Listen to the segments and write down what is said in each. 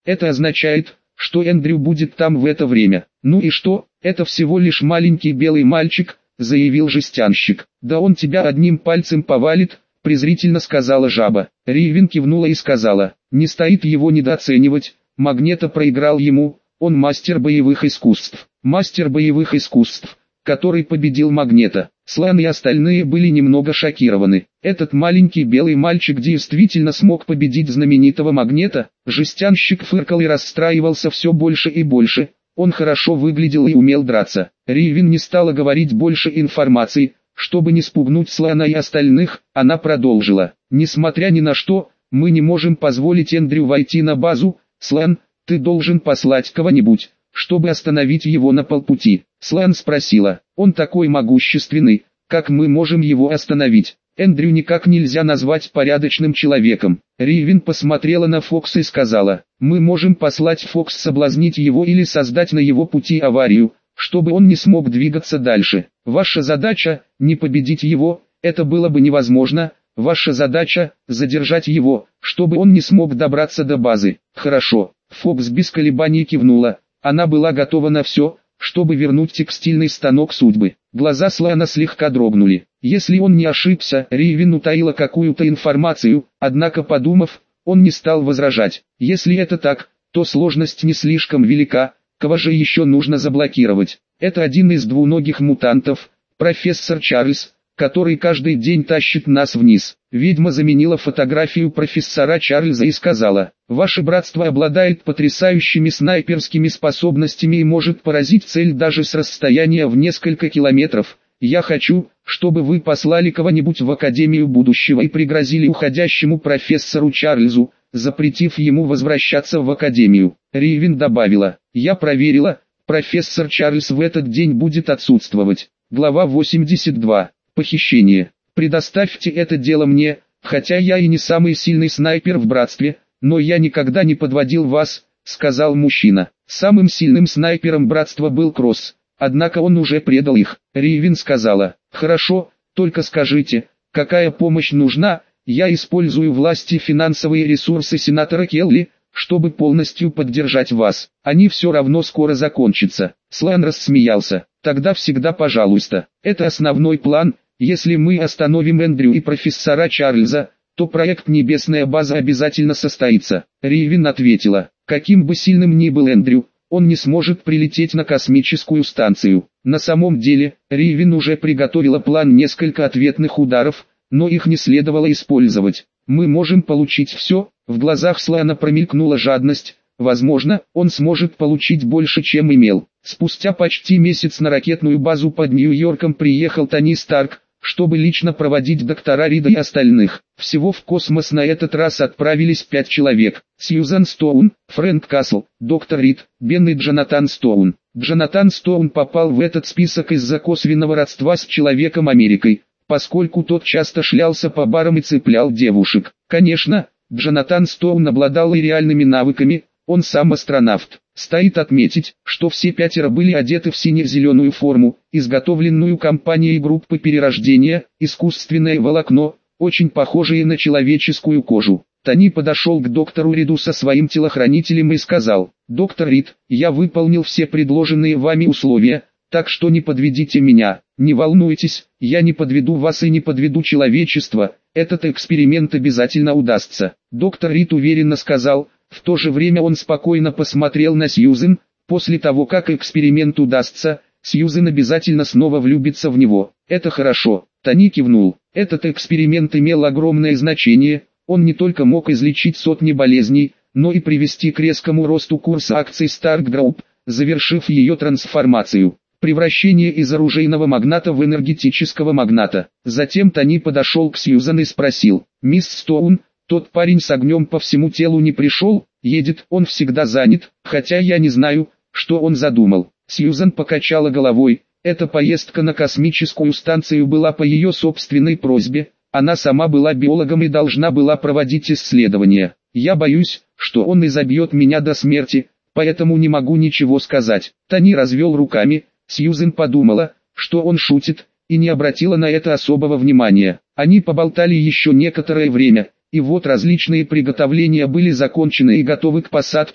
Это означает, что Эндрю будет там в это время. Ну и что, это всего лишь маленький белый мальчик, заявил жестянщик. Да он тебя одним пальцем повалит, презрительно сказала жаба. Ривен кивнула и сказала, не стоит его недооценивать, Магнето проиграл ему, он мастер боевых искусств. Мастер боевых искусств, который победил Магнето. Слан и остальные были немного шокированы. Этот маленький белый мальчик действительно смог победить знаменитого Магнето. Жестянщик фыркал и расстраивался все больше и больше. Он хорошо выглядел и умел драться. Ривен не стала говорить больше информации, чтобы не спугнуть Слана и остальных. Она продолжила. Несмотря ни на что, мы не можем позволить Эндрю войти на базу. Слан, ты должен послать кого-нибудь, чтобы остановить его на полпути. Слан спросила, он такой могущественный, как мы можем его остановить? Эндрю никак нельзя назвать порядочным человеком. Ривен посмотрела на Фокса и сказала, мы можем послать Фокс соблазнить его или создать на его пути аварию, чтобы он не смог двигаться дальше. Ваша задача – не победить его, это было бы невозможно. Ваша задача – задержать его, чтобы он не смог добраться до базы. Хорошо. Фокс без колебаний кивнула. Она была готова на все, чтобы вернуть текстильный станок судьбы. Глаза Слана слегка дрогнули. Если он не ошибся, Ривен утаила какую-то информацию, однако подумав, он не стал возражать. Если это так, то сложность не слишком велика, кого же еще нужно заблокировать? Это один из двуногих мутантов, профессор Чарльз, который каждый день тащит нас вниз. Ведьма заменила фотографию профессора Чарльза и сказала, «Ваше братство обладает потрясающими снайперскими способностями и может поразить цель даже с расстояния в несколько километров. Я хочу, чтобы вы послали кого-нибудь в Академию будущего и пригрозили уходящему профессору Чарльзу, запретив ему возвращаться в Академию». Ривен добавила, «Я проверила, профессор Чарльз в этот день будет отсутствовать». Глава 82. Похищение. Предоставьте это дело мне, хотя я и не самый сильный снайпер в братстве, но я никогда не подводил вас, сказал мужчина. Самым сильным снайпером братства был Кросс, однако он уже предал их. Ривен сказала, хорошо, только скажите, какая помощь нужна, я использую власть и финансовые ресурсы сенатора Келли, чтобы полностью поддержать вас. Они все равно скоро закончатся. Слан рассмеялся. Тогда всегда пожалуйста. Это основной план. Если мы остановим Эндрю и профессора Чарльза, то проект «Небесная база» обязательно состоится. Ривен ответила, каким бы сильным ни был Эндрю, он не сможет прилететь на космическую станцию. На самом деле, Ривен уже приготовила план несколько ответных ударов, но их не следовало использовать. Мы можем получить все. В глазах Слана промелькнула жадность. Возможно, он сможет получить больше, чем имел. Спустя почти месяц на ракетную базу под Нью-Йорком приехал Тони Старк, чтобы лично проводить доктора Рида и остальных. Всего в космос на этот раз отправились 5 человек. Сьюзан Стоун, Фрэнк Касл, доктор Рид, Бен и Джонатан Стоун. Джонатан Стоун попал в этот список из-за косвенного родства с Человеком Америкой, поскольку тот часто шлялся по барам и цеплял девушек. Конечно, Джонатан Стоун обладал и реальными навыками, он сам астронавт. Стоит отметить, что все 5 были одеты в сине-зеленую форму, изготовленную компанией группы перерождения, искусственное волокно, очень похожее на человеческую кожу. Тони подошел к доктору Риду со своим телохранителем и сказал, «Доктор Рид, я выполнил все предложенные вами условия, так что не подведите меня, не волнуйтесь, я не подведу вас и не подведу человечество, этот эксперимент обязательно удастся». Доктор Рид уверенно сказал. В то же время он спокойно посмотрел на Сьюзен. После того, как эксперимент удастся, Сьюзен обязательно снова влюбится в него. Это хорошо. Тони кивнул. Этот эксперимент имел огромное значение. Он не только мог излечить сотни болезней, но и привести к резкому росту курса акций Stark Group, завершив ее трансформацию. Превращение из оружейного магната в энергетического магната. Затем Тони подошел к Сьюзен и спросил, «Мисс Стоун, тот парень с огнем по всему телу не пришел, едет, он всегда занят, хотя я не знаю, что он задумал». Сьюзан покачала головой, эта поездка на космическую станцию была по ее собственной просьбе, она сама была биологом и должна была проводить исследования. «Я боюсь, что он изобьет меня до смерти, поэтому не могу ничего сказать». Тони развел руками, Сьюзан подумала, что он шутит, и не обратила на это особого внимания. Они поболтали еще некоторое время. И вот различные приготовления были закончены и готовы к посадке.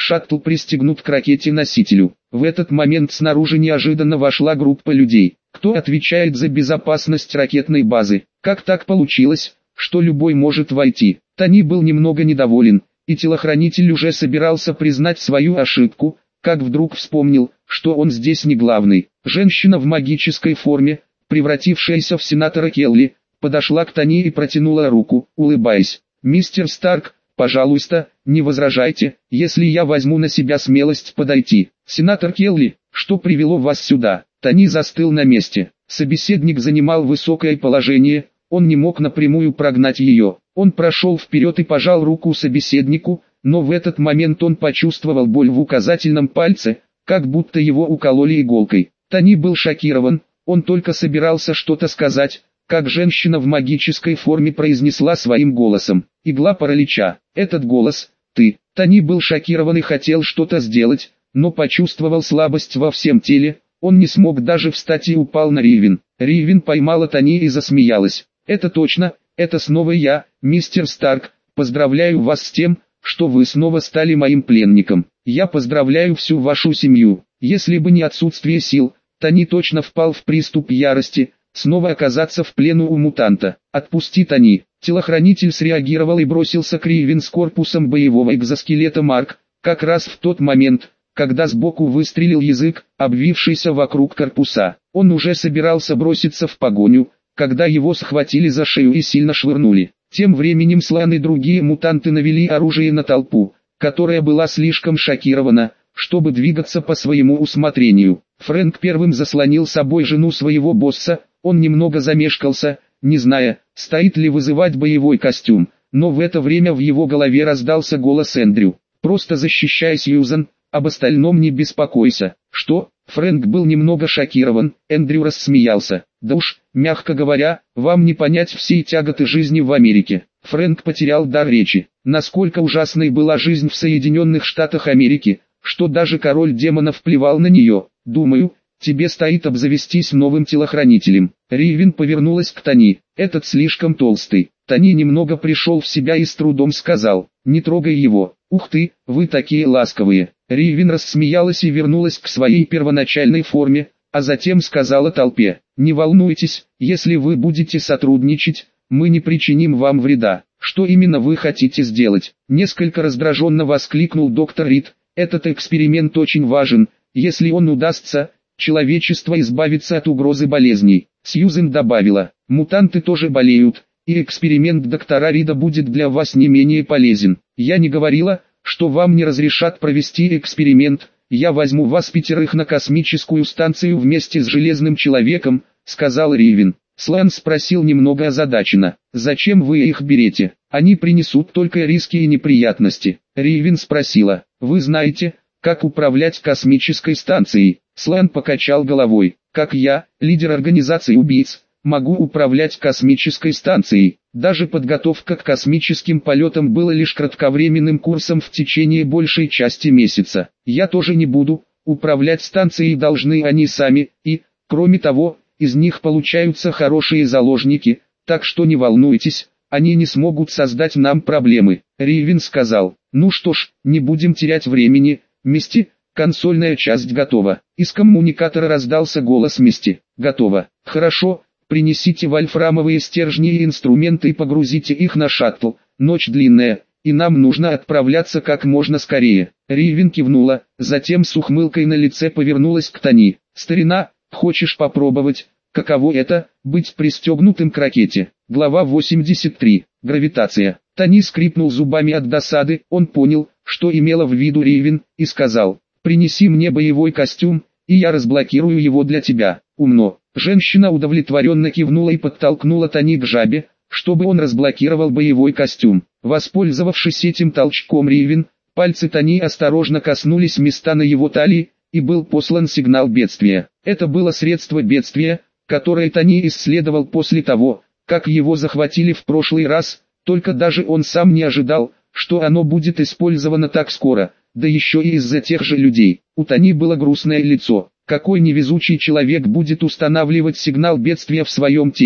Шаттл пристегнут к ракете-носителю. В этот момент снаружи неожиданно вошла группа людей. Кто отвечает за безопасность ракетной базы? Как так получилось, что любой может войти? Тони был немного недоволен, и телохранитель уже собирался признать свою ошибку, как вдруг вспомнил, что он здесь не главный. Женщина в магической форме, превратившаяся в сенатора Келли, подошла к Тони и протянула руку, улыбаясь. «Мистер Старк, пожалуйста, не возражайте, если я возьму на себя смелость подойти». «Сенатор Келли, что привело вас сюда?» Тони застыл на месте. Собеседник занимал высокое положение, он не мог напрямую прогнать ее. Он прошел вперед и пожал руку собеседнику, но в этот момент он почувствовал боль в указательном пальце, как будто его укололи иголкой. Тони был шокирован, он только собирался что-то сказать, как женщина в магической форме произнесла своим голосом: «Игла паралича». Этот голос, «ты». Тони был шокирован и хотел что-то сделать, но почувствовал слабость во всем теле, он не смог даже встать и упал на Ривен. Ривен поймала Тони и засмеялась. «Это точно, это снова я, мистер Старк, поздравляю вас с тем, что вы снова стали моим пленником. Я поздравляю всю вашу семью». Если бы не отсутствие сил, Тони точно впал в приступ ярости, снова оказаться в плену у мутанта. «Отпусти, Тони!» Телохранитель среагировал и бросился к Ривен с корпусом боевого экзоскелета Марк, как раз в тот момент, когда сбоку выстрелил язык, обвившийся вокруг корпуса. Он уже собирался броситься в погоню, когда его схватили за шею и сильно швырнули. Тем временем Слан и другие мутанты навели оружие на толпу, которая была слишком шокирована, чтобы двигаться по своему усмотрению. Фрэнк первым заслонил собой жену своего босса, он немного замешкался, не зная, стоит ли вызывать боевой костюм, но в это время в его голове раздался голос Эндрю: «Просто защищай Сьюзан, об остальном не беспокойся». «Что?» Фрэнк был немного шокирован, Эндрю рассмеялся. «Да уж, мягко говоря, вам не понять всей тяготы жизни в Америке». Фрэнк потерял дар речи. Насколько ужасной была жизнь в Соединенных Штатах Америки, что даже король демонов плевал на нее. «Думаю, тебе стоит обзавестись новым телохранителем». Ривен повернулась к Тони. «Этот слишком толстый». Тони немного пришел в себя и с трудом сказал: «Не трогай его». «Ух ты, вы такие ласковые». Ривен рассмеялась и вернулась к своей первоначальной форме, а затем сказала толпе: «Не волнуйтесь, если вы будете сотрудничать, мы не причиним вам вреда». «Что именно вы хотите сделать?» Несколько раздраженно воскликнул доктор Рид. «Этот эксперимент очень важен, если он удастся, человечество избавится от угрозы болезней». Сьюзен добавила: «Мутанты тоже болеют, и эксперимент доктора Рида будет для вас не менее полезен. Я не говорила, что вам не разрешат провести эксперимент. Я возьму вас 5 на космическую станцию вместе с Железным Человеком», — сказал Ривен. Слан спросил немного озадаченно: «Зачем вы их берете? Они принесут только риски и неприятности». Ривен спросила: «Вы знаете, как управлять космической станцией?» Слан покачал головой: «Как я, лидер организации убийц, могу управлять космической станцией? Даже подготовка к космическим полетам была лишь кратковременным курсом в течение большей части месяца. Я тоже не буду, управлять станцией должны они сами, и, кроме того, из них получаются хорошие заложники, так что не волнуйтесь, они не смогут создать нам проблемы». Ривен сказал: «Ну что ж, не будем терять времени, Мисти, консольная часть готова». Из коммуникатора раздался голос Мисти: «Готово». «Хорошо, принесите вольфрамовые стержни и инструменты и погрузите их на шаттл, ночь длинная, и нам нужно отправляться как можно скорее». Ривен кивнула, затем с ухмылкой на лице повернулась к Тони: «Старина, хочешь попробовать, каково это, быть пристегнутым к ракете?» Глава 83. Гравитация. Тони скрипнул зубами от досады, он понял, что имела в виду Ривен, и сказал: «Принеси мне боевой костюм, и я разблокирую его для тебя». «Умно». Женщина удовлетворенно кивнула и подтолкнула Тони к жабе, чтобы он разблокировал боевой костюм. Воспользовавшись этим толчком Ривен, пальцы Тони осторожно коснулись места на его талии, и был послан сигнал бедствия. Это было средство бедствия, которое Тони исследовал после того, как его захватили в прошлый раз, только даже он сам не ожидал, что оно будет использовано так скоро, да еще и из-за тех же людей. У Тони было грустное лицо. Какой невезучий человек будет устанавливать сигнал бедствия в своем теле,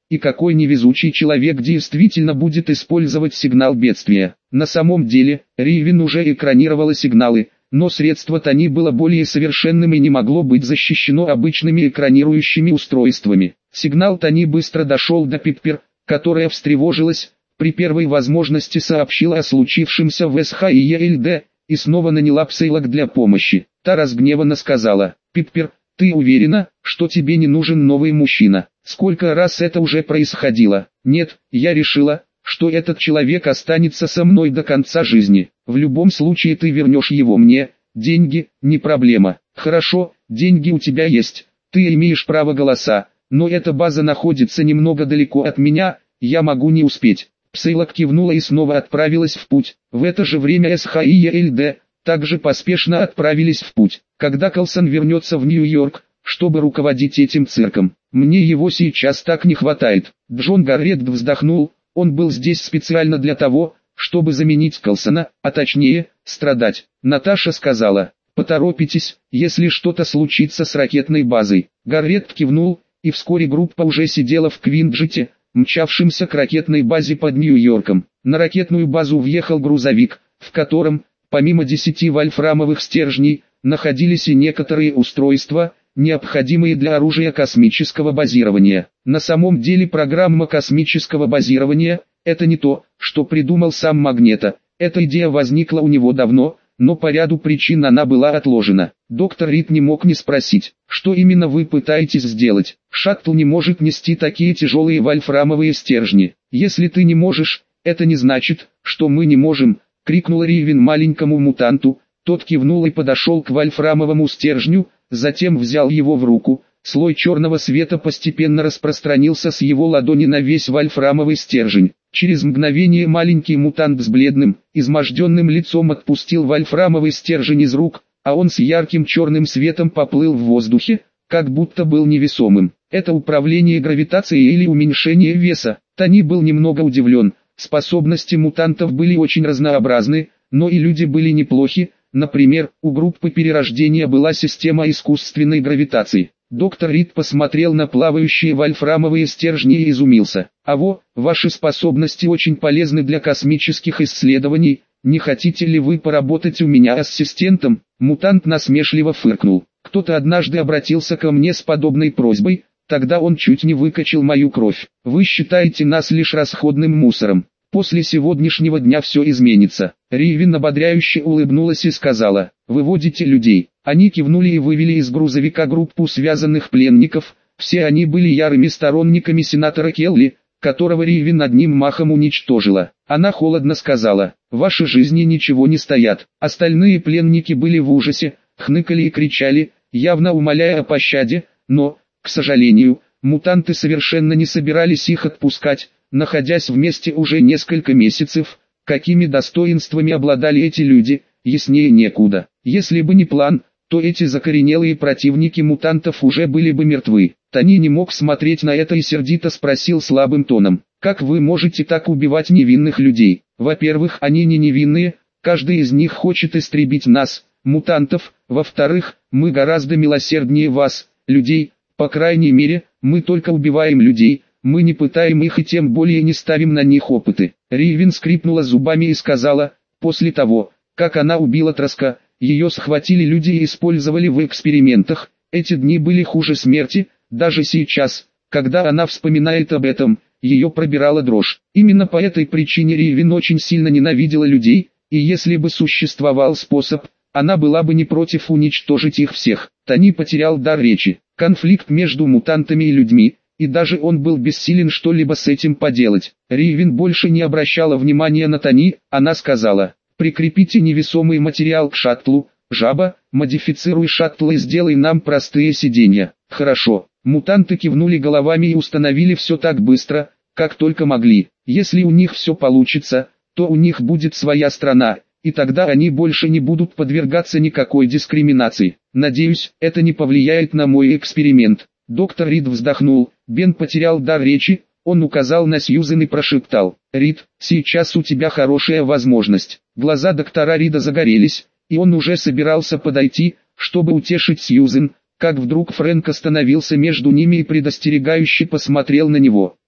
и какой невезучий человек действительно будет использовать сигнал бедствия. На самом деле, Ривен уже экранировала сигналы, но средство Тони было более совершенным и не могло быть защищено обычными экранирующими устройствами. Сигнал Тони быстро дошел до Пиппер, которая встревожилась, при первой возможности сообщила о случившемся в СХИЕЛД, и снова наняла Псейлок для помощи. Та разгневанно сказала: «Пиппер, ты уверена, что тебе не нужен новый мужчина? Сколько раз это уже происходило?» «Нет, я решила, что этот человек останется со мной до конца жизни. В любом случае ты вернешь его мне, деньги, не проблема». «Хорошо, деньги у тебя есть, ты имеешь право голоса, но эта база находится немного далеко от меня, я могу не успеть». Псейлок кивнула и снова отправилась в путь. В это же время СХИЕЛД также поспешно отправились в путь. Когда Калсон вернется в Нью-Йорк, чтобы руководить этим цирком, мне его сейчас так не хватает. Джон Гарретт вздохнул, он был здесь специально для того, чтобы заменить Калсона, а точнее, страдать. Наташа сказала: «Поторопитесь, если что-то случится с ракетной базой». Гарретт кивнул, и вскоре группа уже сидела в Квинджете, мчавшимся к ракетной базе под Нью-Йорком. На ракетную базу въехал грузовик, в котором, помимо 10 вольфрамовых стержней, находились и некоторые устройства, необходимые для оружия космического базирования. На самом деле программа космического базирования – это не то, что придумал сам Магнето. Эта идея возникла у него давно, но по ряду причин она была отложена. Доктор Рид не мог не спросить: «Что именно вы пытаетесь сделать? Шаттл не может нести такие тяжелые вольфрамовые стержни». «Если ты не можешь, это не значит, что мы не можем», — крикнула Ривен маленькому мутанту. Тот кивнул и подошел к вольфрамовому стержню, затем взял его в руку. Слой черного света постепенно распространился с его ладони на весь вольфрамовый стержень. Через мгновение маленький мутант с бледным, изможденным лицом отпустил вольфрамовый стержень из рук, а он с ярким черным светом поплыл в воздухе, как будто был невесомым. «Это управление гравитацией или уменьшение веса?» Тони был немного удивлен. Способности мутантов были очень разнообразны, но и люди были неплохи. Например, у группы перерождения была система искусственной гравитации. Доктор Рид посмотрел на плавающие вольфрамовые стержни и изумился. Ваши способности очень полезны для космических исследований. Не хотите ли вы поработать у меня ассистентом?» Мутант насмешливо фыркнул. «Кто-то однажды обратился ко мне с подобной просьбой, тогда он чуть не выкачал мою кровь. Вы считаете нас лишь расходным мусором. После сегодняшнего дня все изменится». Ривен ободряюще улыбнулась и сказала: «Выводите людей». Они кивнули и вывели из грузовика группу связанных пленников. Все они были ярыми сторонниками сенатора Келли, которого Ривен одним махом уничтожила. Она холодно сказала: «Ваши жизни ничего не стоят». Остальные пленники были в ужасе, хныкали и кричали, явно умоляя о пощаде, но, к сожалению, мутанты совершенно не собирались их отпускать. Находясь вместе уже несколько месяцев, какими достоинствами обладали эти люди, яснее некуда. Если бы не план, то эти закоренелые противники мутантов уже были бы мертвы. Тони не мог смотреть на это и сердито спросил слабым тоном: «Как вы можете так убивать невинных людей? Во-первых, они не невинные, каждый из них хочет истребить нас, мутантов. Во-вторых, мы гораздо милосерднее вас, людей, по крайней мере, мы только убиваем людей». Мы не пытаем их и тем более не ставим на них опыты. Ривен скрипнула зубами и сказала: «После того, как она убила Троска, ее схватили люди и использовали в экспериментах. Эти дни были хуже смерти. Даже сейчас, когда она вспоминает об этом, ее пробирала дрожь. Именно по этой причине Ривен очень сильно ненавидела людей, и если бы существовал способ, она была бы не против уничтожить их всех». Тони потерял дар речи. Конфликт между мутантами и людьми, и даже он был бессилен что-либо с этим поделать. Ривен больше не обращала внимания на Тони. Она сказала: «Прикрепите невесомый материал к шаттлу, жаба, модифицируй шаттл и сделай нам простые сиденья». «Хорошо». Мутанты кивнули головами и установили все так быстро, как только могли. Если у них все получится, то у них будет своя страна, и тогда они больше не будут подвергаться никакой дискриминации. Надеюсь, это не повлияет на мой эксперимент. Доктор Рид вздохнул. Бен потерял дар речи, он указал на Сьюзен и прошептал: «Рид, сейчас у тебя хорошая возможность». Глаза доктора Рида загорелись, и он уже собирался подойти, чтобы утешить Сьюзен, как вдруг Фрэнк остановился между ними и предостерегающе посмотрел на него.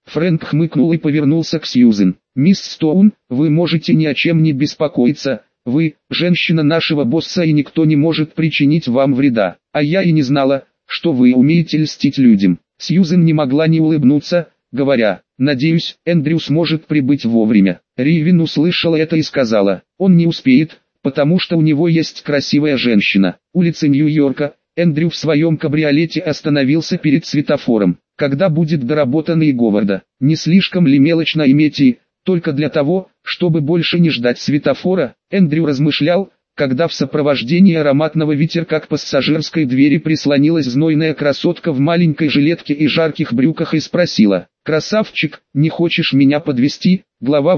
Фрэнк хмыкнул и повернулся к Сьюзен. «Мисс Стоун, вы можете ни о чем не беспокоиться. Вы, женщина нашего босса, и никто не может причинить вам вреда. А я и не знала, что вы умеете льстить людям». Сьюзен не могла не улыбнуться, говоря: «Надеюсь, Эндрю сможет прибыть вовремя». Ривен услышала это и сказала: «Он не успеет, потому что у него есть красивая женщина». Улица Нью-Йорка. Эндрю в своем кабриолете остановился перед светофором. Когда будет доработан и Говарда? Не слишком ли мелочно иметь и, только для того, чтобы больше не ждать светофора? Эндрю размышлял, когда в сопровождении ароматного ветерка к пассажирской двери прислонилась знойная красотка в маленькой жилетке и жарких брюках и спросила: «Красавчик, не хочешь меня подвезти?» Глава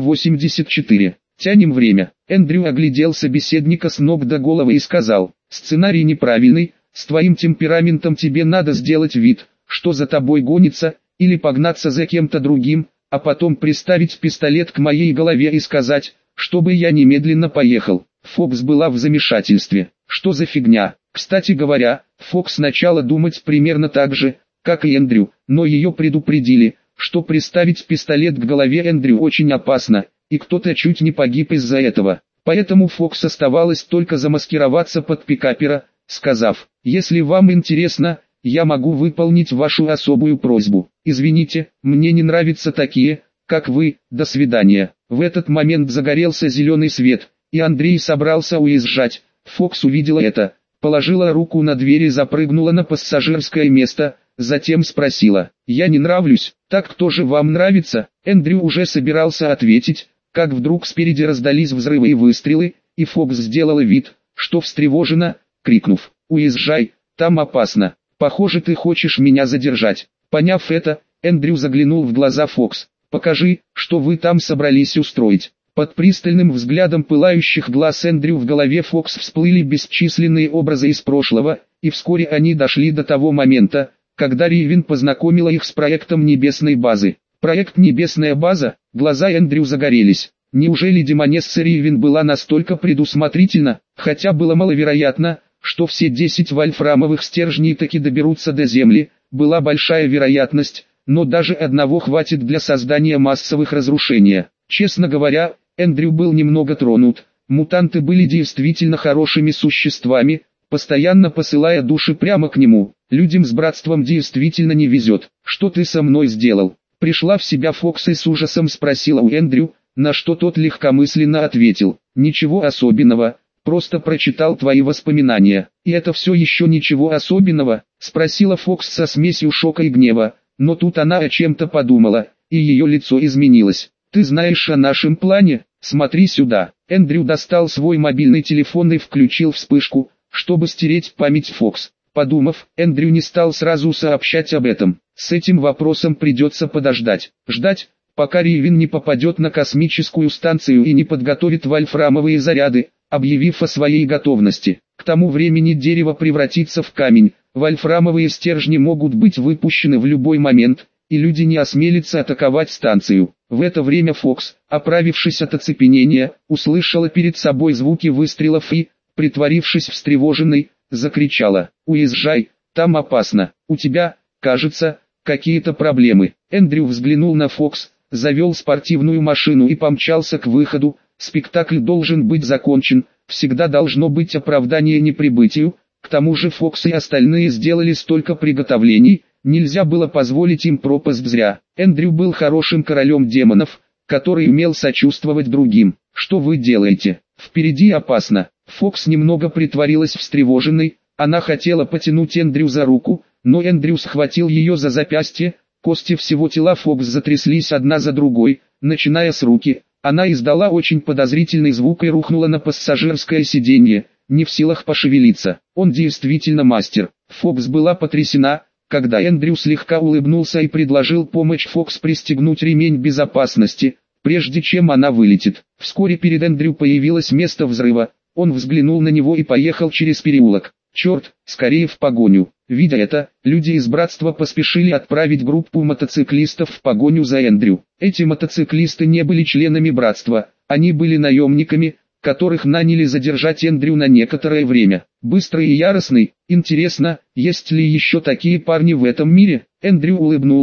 84. Тянем время. Эндрю оглядел собеседника с ног до головы и сказал: «Сценарий неправильный, с твоим темпераментом тебе надо сделать вид, что за тобой гонится, или погнаться за кем-то другим, а потом приставить пистолет к моей голове и сказать, чтобы я немедленно поехал». Фокс была в замешательстве. Что за фигня? Кстати говоря, Фокс начала думать примерно так же, как и Эндрю, но ее предупредили, что приставить пистолет к голове Эндрю очень опасно, и кто-то чуть не погиб из-за этого. Поэтому Фокс оставалось только замаскироваться под пикапера, сказав: «Если вам интересно, я могу выполнить вашу особую просьбу. Извините, мне не нравятся такие, как вы, до свидания». В этот момент загорелся зеленый свет, и Андрей собрался уезжать. Фокс увидела это, положила руку на дверь и запрыгнула на пассажирское место, затем спросила: «Я не нравлюсь, так кто же вам нравится?» Эндрю уже собирался ответить, как вдруг спереди раздались взрывы и выстрелы, и Фокс сделала вид, что встревожена, крикнув: «Уезжай, там опасно, похоже, ты хочешь меня задержать». Поняв это, Эндрю заглянул в глаза Фокс. «Покажи, что вы там собрались устроить». Под пристальным взглядом пылающих глаз Эндрю в голове Фокс всплыли бесчисленные образы из прошлого, и вскоре они дошли до того момента, когда Ривен познакомила их с проектом небесной базы. Проект «Небесная база», глаза Эндрю загорелись. Неужели демонесса Ривен была настолько предусмотрительна, хотя было маловероятно, что все 10 вольфрамовых стержней таки доберутся до Земли, была большая вероятность, но даже одного хватит для создания массовых разрушений. Честно говоря, Эндрю был немного тронут. Мутанты были действительно хорошими существами, постоянно посылая души прямо к нему. Людям с братством действительно не везет. «Что ты со мной сделал?» Пришла в себя Фокс и с ужасом спросила у Эндрю, на что тот легкомысленно ответил: «Ничего особенного, просто прочитал твои воспоминания». «И это все еще ничего особенного?» Спросила Фокс со смесью шока и гнева, но тут она о чем-то подумала, и ее лицо изменилось. «Ты знаешь о нашем плане? Смотри сюда». Эндрю достал свой мобильный телефон и включил вспышку, чтобы стереть память Фокс. Подумав, Эндрю не стал сразу сообщать об этом. С этим вопросом придется подождать. Ждать, пока Ривен не попадет на космическую станцию и не подготовит вольфрамовые заряды, объявив о своей готовности. К тому времени дерево превратится в камень, вольфрамовые стержни могут быть выпущены в любой момент, и люди не осмелятся атаковать станцию. В это время Фокс, оправившись от оцепенения, услышала перед собой звуки выстрелов и, притворившись встревоженной, закричала: «Уезжай, там опасно, у тебя, кажется, какие-то проблемы». Эндрю взглянул на Фокс, завел спортивную машину и помчался к выходу. Спектакль должен быть закончен, всегда должно быть оправдание неприбытию. К тому же Фокс и остальные сделали столько приготовлений, нельзя было позволить им пропасть зря. Эндрю был хорошим королем демонов, который умел сочувствовать другим. «Что вы делаете? Впереди опасно». Фокс немного притворилась встревоженной, она хотела потянуть Эндрю за руку, но Эндрю схватил ее за запястье. Кости всего тела Фокс затряслись одна за другой, начиная с руки. Она издала очень подозрительный звук и рухнула на пассажирское сиденье, не в силах пошевелиться. Он действительно мастер. Фокс была потрясена, когда Эндрю слегка улыбнулся и предложил помочь Фокс пристегнуть ремень безопасности, прежде чем она вылетит. Вскоре перед Эндрю появилось место взрыва. Он взглянул на него и поехал через переулок. «Черт, скорее в погоню». Видя это, люди из братства поспешили отправить группу мотоциклистов в погоню за Эндрю. Эти мотоциклисты не были членами братства, они были наемниками, которых наняли задержать Эндрю на некоторое время. Быстрый и яростный. Интересно, есть ли еще такие парни в этом мире? Эндрю улыбнулся,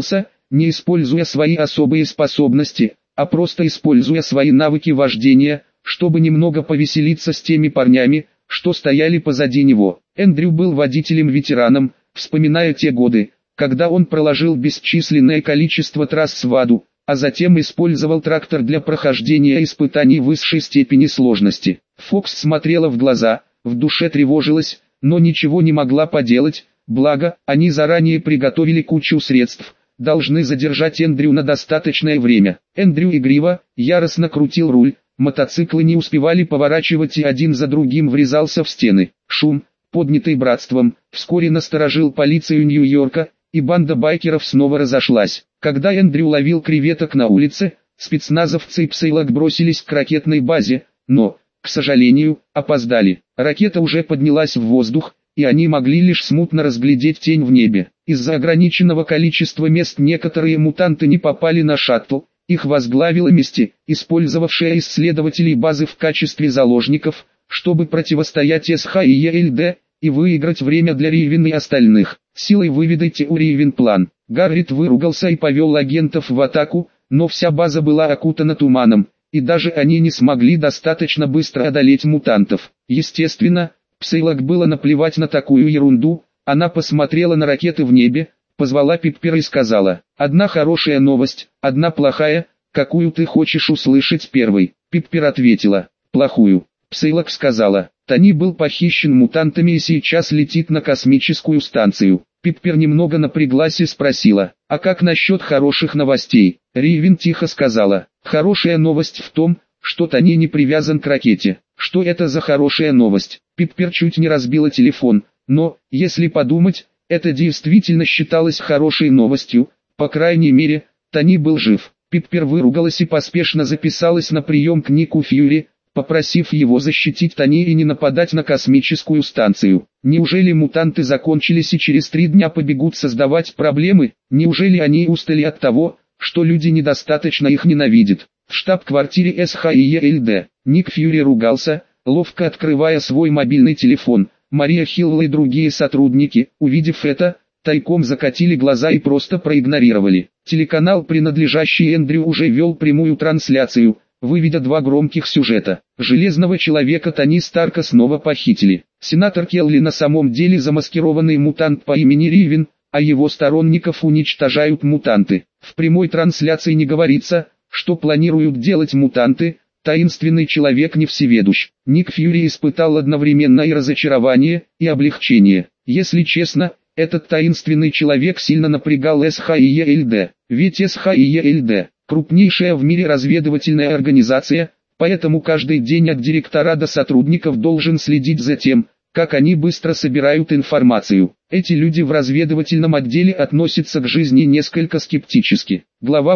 не используя свои особые способности, а просто используя свои навыки вождения, чтобы немного повеселиться с теми парнями, что стояли позади него. Эндрю был водителем-ветераном, вспоминая те годы, когда он проложил бесчисленное количество трасс в аду, а затем использовал трактор для прохождения испытаний высшей степени сложности. Фокс смотрела в глаза, в душе тревожилась, но ничего не могла поделать, благо, они заранее приготовили кучу средств, должны задержать Эндрю на достаточное время. Эндрю игриво, яростно крутил руль, мотоциклы не успевали поворачивать и один за другим врезался в стены. Шум, поднятый братством, вскоре насторожил полицию Нью-Йорка, и банда байкеров снова разошлась. Когда Эндрю ловил креветок на улице, спецназовцы и Псейлок бросились к ракетной базе, но, к сожалению, опоздали. Ракета уже поднялась в воздух, и они могли лишь смутно разглядеть тень в небе. Из-за ограниченного количества мест некоторые мутанты не попали на шаттл, их возглавила Мисти, использовавшая исследователей базы в качестве заложников, чтобы противостоять СХ и ЕЛД, и выиграть время для Ривен и остальных. Силой выведайте у Ривен план. Гаррит выругался и повел агентов в атаку, но вся база была окутана туманом, и даже они не смогли достаточно быстро одолеть мутантов. Естественно, Псейлок было наплевать на такую ерунду, она посмотрела на ракеты в небе, позвала Пиппера и сказала: «Одна хорошая новость, одна плохая, какую ты хочешь услышать первой?» Пиппер ответила: «Плохую». Псейлок сказала: «Тони был похищен мутантами и сейчас летит на космическую станцию». Пиппер немного напряглась и спросила: «А как насчет хороших новостей?» Ривен тихо сказала: «Хорошая новость в том, что Тони не привязан к ракете». «Что это за хорошая новость?» Пиппер чуть не разбила телефон, но, если подумать, это действительно считалось хорошей новостью, по крайней мере, Тони был жив. Пиппер выругалась и поспешно записалась на прием к Нику Фьюри, попросив его защитить Тони и не нападать на космическую станцию. Неужели мутанты закончились и через 3 дня побегут создавать проблемы? Неужели они устали от того, что люди недостаточно их ненавидят? В штаб-квартире СХ и ЕЛД Ник Фьюри ругался, ловко открывая свой мобильный телефон. Мария Хилл и другие сотрудники, увидев это, тайком закатили глаза и просто проигнорировали. Телеканал, принадлежащий Эндрю, уже вел прямую трансляцию, выведя 2 громких сюжета. Железного человека Тони Старка снова похитили. Сенатор Келли на самом деле замаскированный мутант по имени Ривен, а его сторонников уничтожают мутанты. В прямой трансляции не говорится, что планируют делать мутанты. Таинственный человек не всеведущ. Ник Фьюри испытал одновременно и разочарование, и облегчение. Если честно, этот таинственный человек сильно напрягал СХ и ЕЛД. Ведь СХ и ЕЛД – крупнейшая в мире разведывательная организация, поэтому каждый день от директора до сотрудников должен следить за тем, как они быстро собирают информацию. Эти люди в разведывательном отделе относятся к жизни несколько скептически. Глава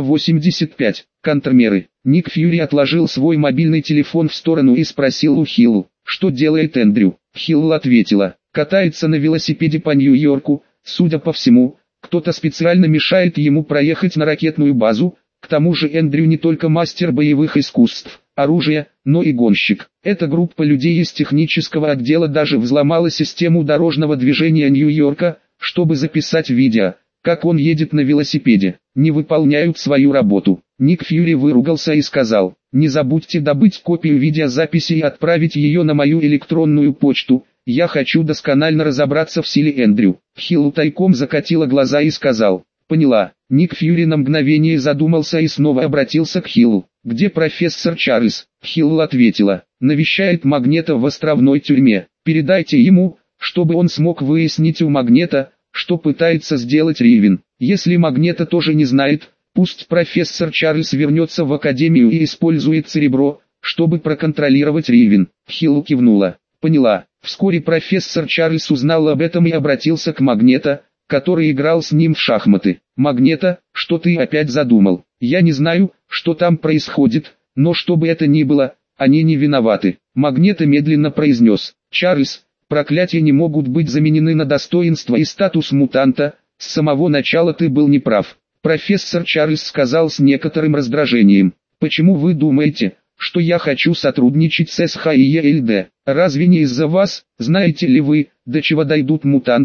85. Контрмеры. Ник Фьюри отложил свой мобильный телефон в сторону и спросил у Хилл, что делает Эндрю. Хилл ответила: катается на велосипеде по Нью-Йорку, судя по всему, кто-то специально мешает ему проехать на ракетную базу. К тому же Эндрю не только мастер боевых искусств, оружия, но и гонщик. Эта группа людей из технического отдела даже взломала систему дорожного движения Нью-Йорка, чтобы записать видео, как он едет на велосипеде. Не выполняют свою работу. Ник Фьюри выругался и сказал: не забудьте добыть копию видеозаписи и отправить ее на мою электронную почту. Я хочу досконально разобраться в силе Эндрю. Хилл тайком закатила глаза и сказал: поняла. Ник Фьюри на мгновение задумался и снова обратился к Хиллу. «Где профессор Чарльз?» Хилл ответила: навещает Магнета в островной тюрьме. Передайте ему, чтобы он смог выяснить у Магнета, что пытается сделать Ривен. Если Магнета тоже не знает, пусть профессор Чарльз вернется в академию и использует Церебро, чтобы проконтролировать Ривен. Хилл кивнула. Поняла. Вскоре профессор Чарльз узнал об этом и обратился к Магнета, который играл с ним в шахматы. «Магнета, что ты опять задумал? Я не знаю, что там происходит, но что бы это ни было, они не виноваты». Магнета медленно произнес: «Чарльз, проклятия не могут быть заменены на достоинство и статус мутанта, с самого начала ты был неправ». Профессор Чарльз сказал с некоторым раздражением: «Почему вы думаете, что я хочу сотрудничать с СХ и ЕЛД? Разве не из-за вас? Знаете ли вы, до чего дойдут мутанты,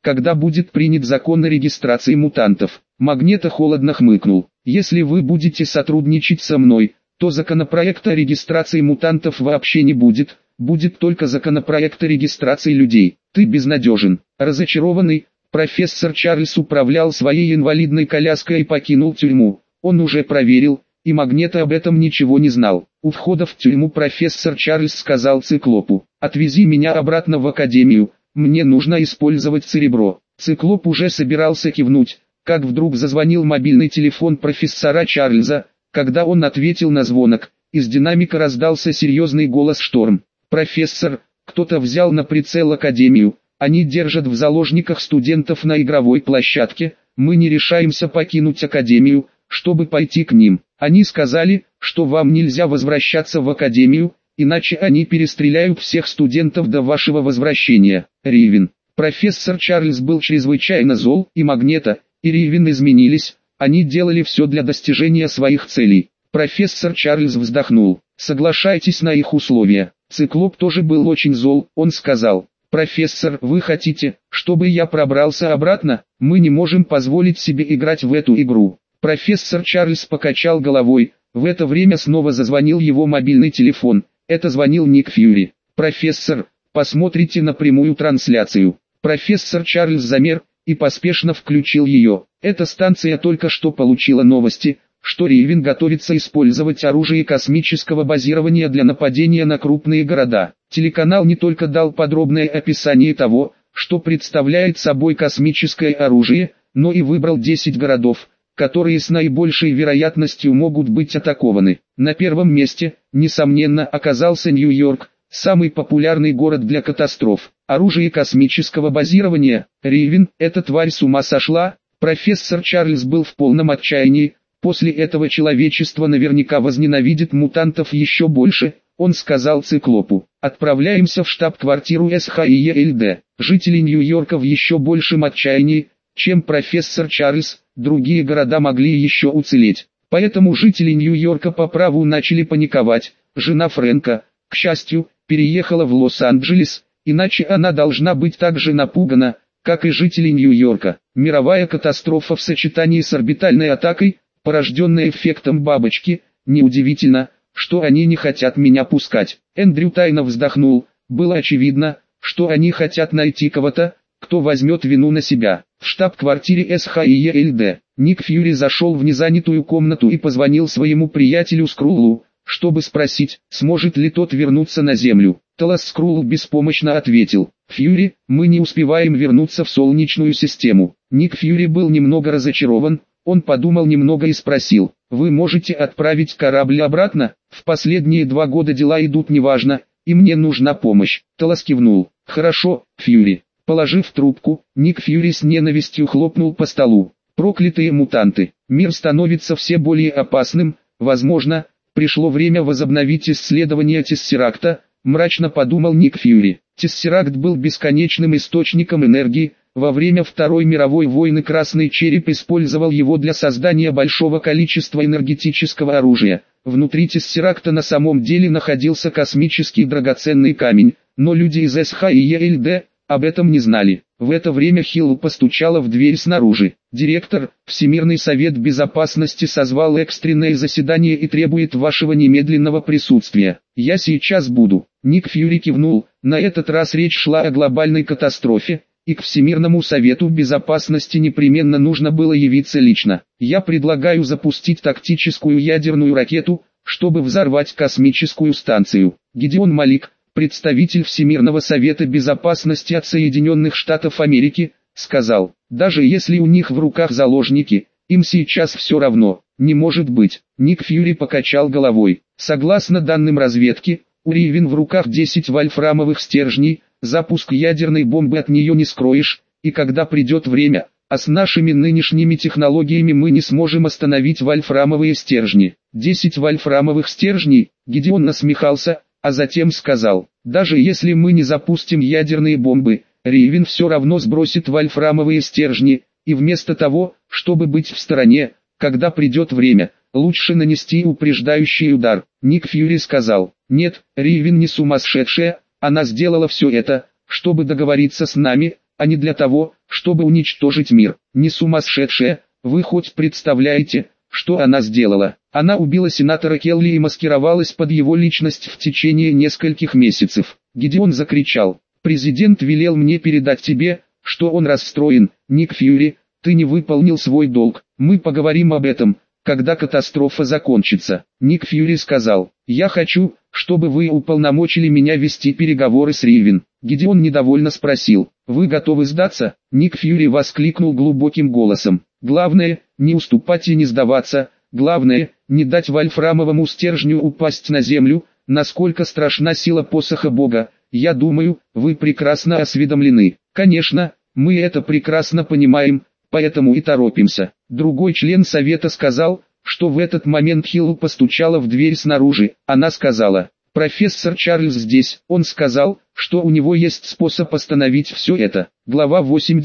когда будет принят закон о регистрации мутантов. Магнето холодно хмыкнул. Если вы будете сотрудничать со мной, то законопроекта о регистрации мутантов вообще не будет, будет только законопроект о регистрации людей. Ты безнадежен. Разочарованный, профессор Чарльз управлял своей инвалидной коляской и покинул тюрьму. Он уже проверил, и Магнето об этом ничего не знал. У входа в тюрьму профессор Чарльз сказал Циклопу: «Отвези меня обратно в академию, мне нужно использовать церебро». Циклоп уже собирался кивнуть, как вдруг зазвонил мобильный телефон профессора Чарльза. Когда он ответил на звонок, из динамика раздался серьезный голос Шторм. «Профессор, кто-то взял на прицел академию, они держат в заложниках студентов на игровой площадке, мы не решаемся покинуть академию, чтобы пойти к ним. Они сказали, что вам нельзя возвращаться в академию, иначе они перестреляют всех студентов до вашего возвращения». Ривен. Профессор Чарльз был чрезвычайно зол, и Магнето, и Ривен изменились, они делали все для достижения своих целей. Профессор Чарльз вздохнул: «Соглашайтесь на их условия». Циклоп тоже был очень зол, он сказал: «Профессор, вы хотите, чтобы я пробрался обратно? Мы не можем позволить себе играть в эту игру». Профессор Чарльз покачал головой. В это время снова зазвонил его мобильный телефон. Это звонил Ник Фьюри. «Профессор, посмотрите на прямую трансляцию». Профессор Чарльз замер и поспешно включил ее. Эта станция только что получила новости, что Ривен готовится использовать оружие космического базирования для нападения на крупные города. Телеканал не только дал подробное описание того, что представляет собой космическое оружие, но и выбрал 10 городов, которые с наибольшей вероятностью могут быть атакованы. На первом месте, несомненно, оказался Нью-Йорк, самый популярный город для катастроф. Оружие космического базирования. Ривен, эта тварь с ума сошла. Профессор Чарльз был в полном отчаянии. После этого человечество наверняка возненавидит мутантов еще больше. Он сказал Циклопу: «Отправляемся в штаб-квартиру СХИЕЛД». Жители Нью-Йорка в еще большем отчаянии, чем профессор Чарльз. Другие города могли еще уцелеть. Поэтому жители Нью-Йорка по праву начали паниковать. Жена Фрэнка, к счастью, переехала в Лос-Анджелес, иначе она должна быть так же напугана, как и жители Нью-Йорка. Мировая катастрофа в сочетании с орбитальной атакой, порожденная эффектом бабочки. Неудивительно, что они не хотят меня пускать. Эндрю тайно вздохнул. Было очевидно, что они хотят найти кого-то, кто возьмет вину на себя. В штаб-квартире СХИЕЛД Ник Фьюри зашел в незанятую комнату и позвонил своему приятелю Скруллу, чтобы спросить, сможет ли тот вернуться на Землю. Талас Скрулл беспомощно ответил: «Фьюри, мы не успеваем вернуться в Солнечную систему». Ник Фьюри был немного разочарован, он подумал немного и спросил: «Вы можете отправить корабль обратно? В последние 2 года дела идут неважно, и мне нужна помощь». Талас кивнул: «Хорошо, Фьюри». Положив трубку, Ник Фьюри с ненавистью хлопнул по столу. «Проклятые мутанты! Мир становится все более опасным, возможно, пришло время возобновить исследование Тессеракта», мрачно подумал Ник Фьюри. Тессеракт был бесконечным источником энергии. Во время Второй мировой войны Красный Череп использовал его для создания большого количества энергетического оружия. Внутри Тессеракта на самом деле находился космический драгоценный камень, но люди из СХИЕЛД об этом не знали. В это время Хилл постучала в дверь снаружи. «Директор, Всемирный совет безопасности созвал экстренное заседание и требует вашего немедленного присутствия». «Я сейчас буду». Ник Фьюри кивнул. На этот раз речь шла о глобальной катастрофе, и к Всемирному совету безопасности непременно нужно было явиться лично. «Я предлагаю запустить тактическую ядерную ракету, чтобы взорвать космическую станцию». Гидеон Малик, представитель Всемирного совета безопасности от Соединенных Штатов Америки, сказал: «Даже если у них в руках заложники, им сейчас все равно, не может быть». Ник Фьюри покачал головой. «Согласно данным разведки, у Ривен в руках 10 вольфрамовых стержней, запуск ядерной бомбы от нее не скроешь, и когда придет время, а с нашими нынешними технологиями мы не сможем остановить вольфрамовые стержни». 10 вольфрамовых стержней? Гидеон насмехался, а затем сказал: «Даже если мы не запустим ядерные бомбы, Ривен все равно сбросит вольфрамовые стержни, и вместо того, чтобы быть в стороне, когда придет время, лучше нанести упреждающий удар». Ник Фьюри сказал: «Нет, Ривен не сумасшедшая, она сделала все это, чтобы договориться с нами, а не для того, чтобы уничтожить мир. Не сумасшедшая, вы хоть представляете, что она сделала? Она убила сенатора Келли и маскировалась под его личность в течение нескольких месяцев. Гидеон закричал: «Президент велел мне передать тебе, что он расстроен. Ник Фьюри, ты не выполнил свой долг. Мы поговорим об этом, когда катастрофа закончится». Ник Фьюри сказал: «Я хочу, чтобы вы уполномочили меня вести переговоры с Ривен». Гидеон недовольно спросил: «Вы готовы сдаться?» Ник Фьюри воскликнул глубоким голосом: «Главное, не уступать и не сдаваться. Главное, не дать вольфрамовому стержню упасть на землю. Насколько страшна сила посоха Бога, я думаю, вы прекрасно осведомлены». «Конечно, мы это прекрасно понимаем, поэтому и торопимся». Другой член совета сказал, что в этот момент Хилл постучала в дверь снаружи. Она сказала: «Профессор Чарльз здесь». Он сказал, что у него есть способ остановить все это. Глава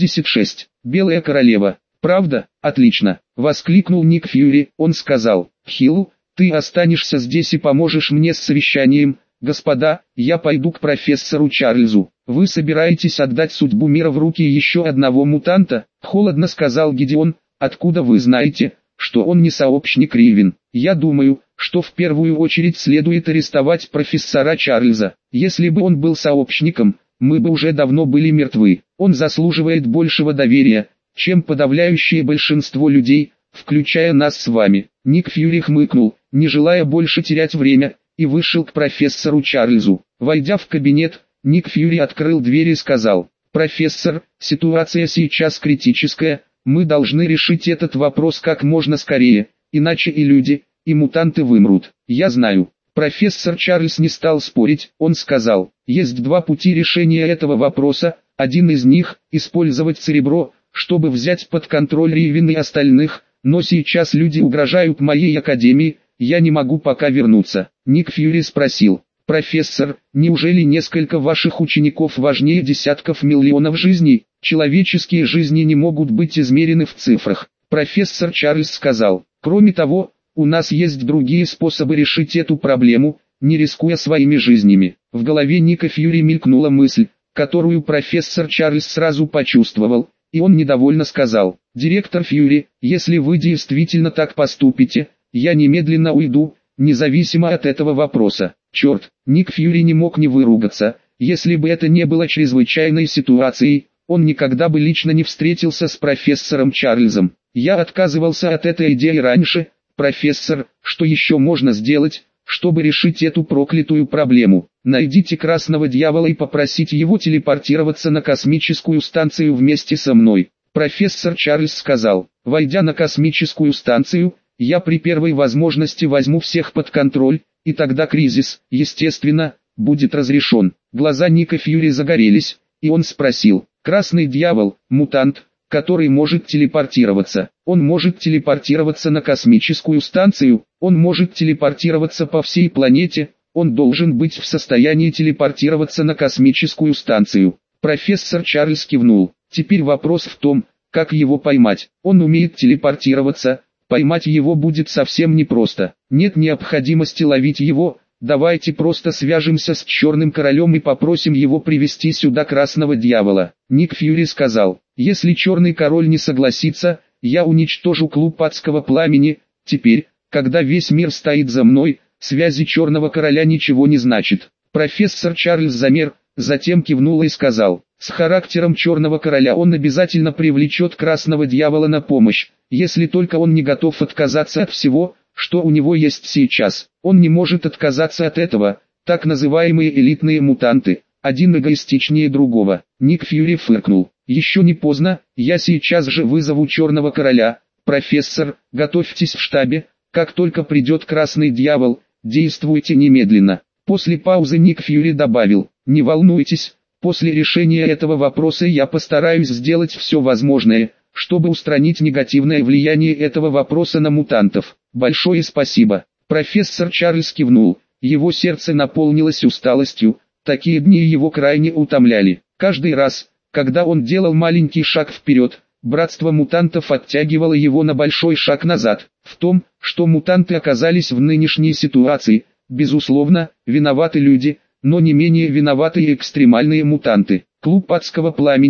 86. Белая королева. «Правда? Отлично!» — воскликнул Ник Фьюри. Он сказал: «Хилл, ты останешься здесь и поможешь мне с совещанием. Господа, я пойду к профессору Чарльзу». «Вы собираетесь отдать судьбу мира в руки еще одного мутанта?» — холодно сказал Гидеон. «Откуда вы знаете, что он не сообщник Ривен?» «Я думаю, что в первую очередь следует арестовать профессора Чарльза. Если бы он был сообщником, мы бы уже давно были мертвы. Он заслуживает большего доверия, чем подавляющее большинство людей, включая нас с вами». Ник Фьюри хмыкнул, не желая больше терять время, и вышел к профессору Чарльзу. Войдя в кабинет, Ник Фьюри открыл дверь и сказал: «Профессор, ситуация сейчас критическая, мы должны решить этот вопрос как можно скорее, иначе и люди, и мутанты вымрут». «Я знаю». Профессор Чарльз не стал спорить, он сказал: «Есть два пути решения этого вопроса, один из них – использовать Церебро, чтобы взять под контроль Ривен и остальных, но сейчас люди угрожают моей академии, я не могу пока вернуться». Ник Фьюри спросил: «Профессор, неужели несколько ваших учеников важнее десятков миллионов жизней? Человеческие жизни не могут быть измерены в цифрах». Профессор Чарльз сказал: «Кроме того, у нас есть другие способы решить эту проблему, не рискуя своими жизнями». В голове Ника Фьюри мелькнула мысль, которую профессор Чарльз сразу почувствовал, и он недовольно сказал: «Директор Фьюри, если вы действительно так поступите, я немедленно уйду, независимо от этого вопроса». Черт, Ник Фьюри не мог не выругаться. Если бы это не было чрезвычайной ситуацией, он никогда бы лично не встретился с профессором Чарльзом. «Я отказывался от этой идеи раньше, профессор. Что еще можно сделать, чтобы решить эту проклятую проблему? Найдите Красного Дьявола и попросите его телепортироваться на космическую станцию вместе со мной». Профессор Чарльз сказал: «Войдя на космическую станцию, я при первой возможности возьму всех под контроль, и тогда кризис, естественно, будет разрешен». Глаза Ника Фьюри загорелись, и он спросил: «Красный Дьявол, мутант, который может телепортироваться. Он может телепортироваться на космическую станцию, он может телепортироваться по всей планете, он должен быть в состоянии телепортироваться на космическую станцию». Профессор Чарльз кивнул. «Теперь вопрос в том, как его поймать. Он умеет телепортироваться, поймать его будет совсем непросто. Нет необходимости ловить его, давайте просто свяжемся с Черным Королем и попросим его привести сюда Красного Дьявола». Ник Фьюри сказал: «Если Черный Король не согласится, я уничтожу клуб Адского Пламени. Теперь, когда весь мир стоит за мной, связи Черного Короля ничего не значит». Профессор Чарльз замер, затем кивнул и сказал: «С характером Черного Короля он обязательно привлечет Красного Дьявола на помощь, если только он не готов отказаться от всего, что у него есть сейчас. Он не может отказаться от этого. Так называемые элитные мутанты, один эгоистичнее другого». Ник Фьюри фыркнул: «Еще не поздно, я сейчас же вызову Черного Короля. Профессор, готовьтесь в штабе, как только придет Красный Дьявол, действуйте немедленно». После паузы Ник Фьюри добавил: «Не волнуйтесь, после решения этого вопроса я постараюсь сделать все возможное, чтобы устранить негативное влияние этого вопроса на мутантов. Большое спасибо». Профессор Чарльз кивнул, его сердце наполнилось усталостью, такие дни его крайне утомляли. Каждый раз, когда он делал маленький шаг вперед, братство мутантов оттягивало его на большой шаг назад. В том, что мутанты оказались в нынешней ситуации, безусловно, виноваты люди, но не менее виноваты и экстремальные мутанты. Клуб Адского Пламени,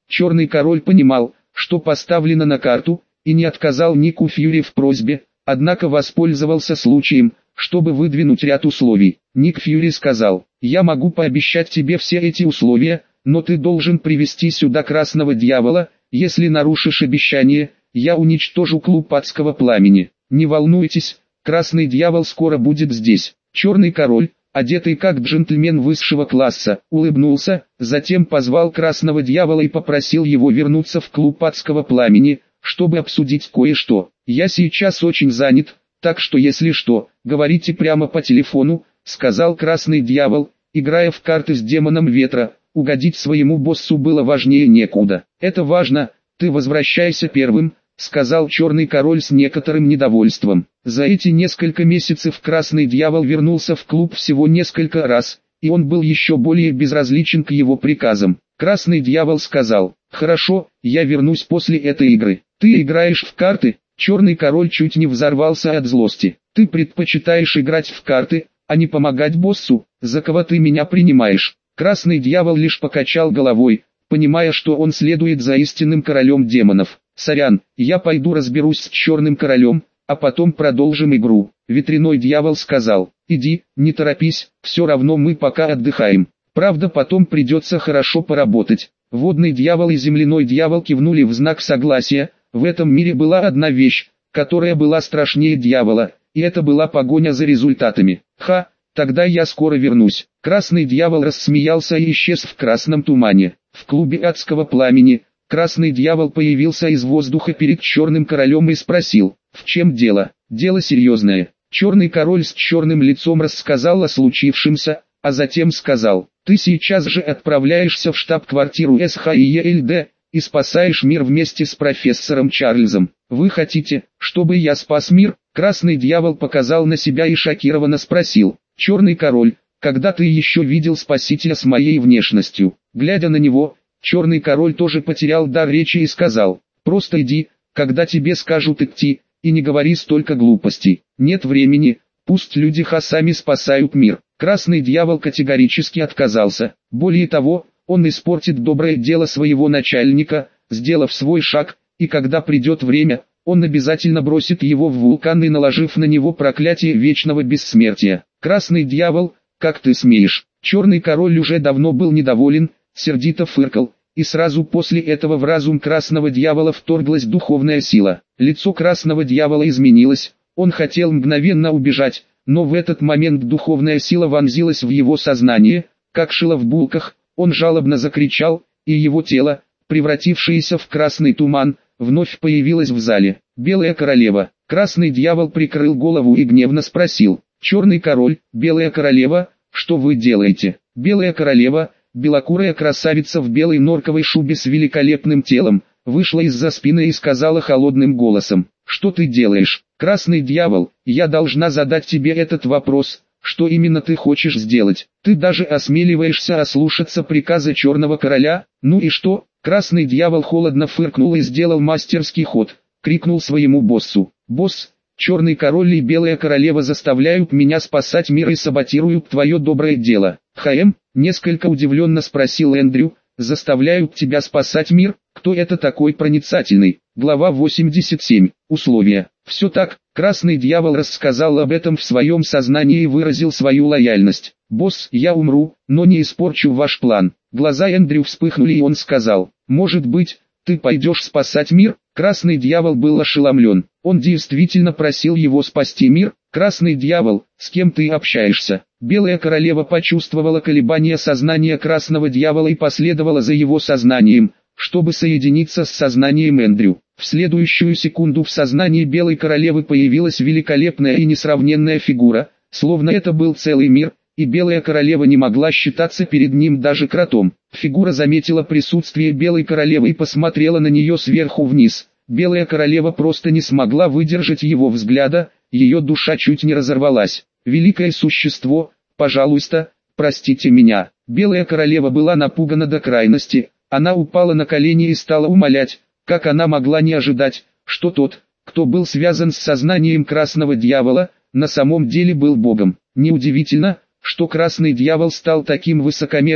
Черный король понимал, что поставлено на карту, и не отказал Нику Фьюри в просьбе, однако воспользовался случаем, чтобы выдвинуть ряд условий. Ник Фьюри сказал: «Я могу пообещать тебе все эти условия, но ты должен привести сюда Красного Дьявола. Если нарушишь обещание, я уничтожу клуб Адского Пламени. Не волнуйтесь, Красный Дьявол скоро будет здесь». Черный король, одетый как джентльмен высшего класса, улыбнулся, затем позвал Красного Дьявола и попросил его вернуться в клуб Адского Пламени, чтобы обсудить кое-что. «Я сейчас очень занят, так что если что, говорите прямо по телефону», — сказал Красный Дьявол, играя в карты с демоном ветра. Угодить своему боссу было важнее некуда. «Это важно, ты возвращайся первым», — сказал Черный король с некоторым недовольством. За эти несколько месяцев Красный Дьявол вернулся в клуб всего несколько раз, и он был еще более безразличен к его приказам. Красный Дьявол сказал: «Хорошо, я вернусь после этой игры. Ты играешь в карты?» Черный король чуть не взорвался от злости. «Ты предпочитаешь играть в карты, а не помогать боссу? За кого ты меня принимаешь?» Красный Дьявол лишь покачал головой, понимая, что он следует за истинным королем демонов. «Сорян, я пойду разберусь с Черным королем, а потом продолжим игру». Ветряной Дьявол сказал: «Иди, не торопись, все равно мы пока отдыхаем. Правда, потом придется хорошо поработать». Водный Дьявол и Земляной Дьявол кивнули в знак согласия. В этом мире была одна вещь, которая была страшнее дьявола, и это была погоня за результатами. «Ха, тогда я скоро вернусь». Красный Дьявол рассмеялся и исчез в красном тумане. В клубе Адского Пламени Красный Дьявол появился из воздуха перед Черным королем и спросил: «В чем дело?» «Дело серьезное». Черный король с черным лицом рассказал о случившемся, а затем сказал: «Ты сейчас же отправляешься в штаб-квартиру СХИЕЛД и спасаешь мир вместе с профессором Чарльзом. Вы хотите, чтобы я спас мир?» Красный Дьявол показал на себя и шокированно спросил: «Черный король, когда ты еще видел спасителя с моей внешностью?» Глядя на него, Черный король тоже потерял дар речи и сказал: «Просто иди, когда тебе скажут идти, и не говори столько глупостей. Нет времени, пусть люди сами спасают мир». Красный Дьявол категорически отказался. Более того, он испортит доброе дело своего начальника, сделав свой шаг, и когда придет время, он обязательно бросит его в вулкан и наложив на него проклятие вечного бессмертия. «Красный Дьявол, как ты смеешь?» Черный король уже давно был недоволен, сердито фыркал, и сразу после этого в разум Красного Дьявола вторглась духовная сила. Лицо Красного Дьявола изменилось, он хотел мгновенно убежать, но в этот момент духовная сила вонзилась в его сознание, как шило в булках. Он жалобно закричал, и его тело, превратившееся в красный туман, вновь появилось в зале. «Белая королева». Красный Дьявол прикрыл голову и гневно спросил: «Черный король, Белая королева, что вы делаете?» Белая королева, белокурая красавица в белой норковой шубе с великолепным телом, вышла из-за спины и сказала холодным голосом: «Что ты делаешь?» «Красный Дьявол, я должна задать тебе этот вопрос. Что именно ты хочешь сделать? Ты даже осмеливаешься ослушаться приказа Черного Короля? Ну и что?» Красный Дьявол холодно фыркнул и сделал мастерский ход. Крикнул своему боссу: «Босс, Черный Король и Белая Королева заставляют меня спасать мир и саботируют твое доброе дело». «ХМ?» — несколько удивленно спросил Эндрю. «Заставляют тебя спасать мир? Кто это такой проницательный?» Глава 87. Условия. Все так, Красный Дьявол рассказал об этом в своем сознании и выразил свою лояльность. «Босс, я умру, но не испорчу ваш план». Глаза Эндрю вспыхнули и он сказал: «Может быть, ты пойдешь спасать мир?» Красный Дьявол был ошеломлен. Он действительно просил его спасти мир. «Красный Дьявол, с кем ты общаешься?» Белая Королева почувствовала колебания сознания Красного Дьявола и последовала за его сознанием, чтобы соединиться с сознанием Эндрю. В следующую секунду в сознании Белой Королевы появилась великолепная и несравненная фигура, словно это был целый мир, и Белая Королева не могла считаться перед ним даже кротом. Фигура заметила присутствие Белой Королевы и посмотрела на нее сверху вниз. Белая Королева просто не смогла выдержать его взгляда, ее душа чуть не разорвалась. «Великое существо, пожалуйста, простите меня». Белая Королева была напугана до крайности, она упала на колени и стала умолять, как она могла не ожидать, что тот, кто был связан с сознанием Красного Дьявола, на самом деле был Богом. Неудивительно, что Красный Дьявол стал таким высокомерным,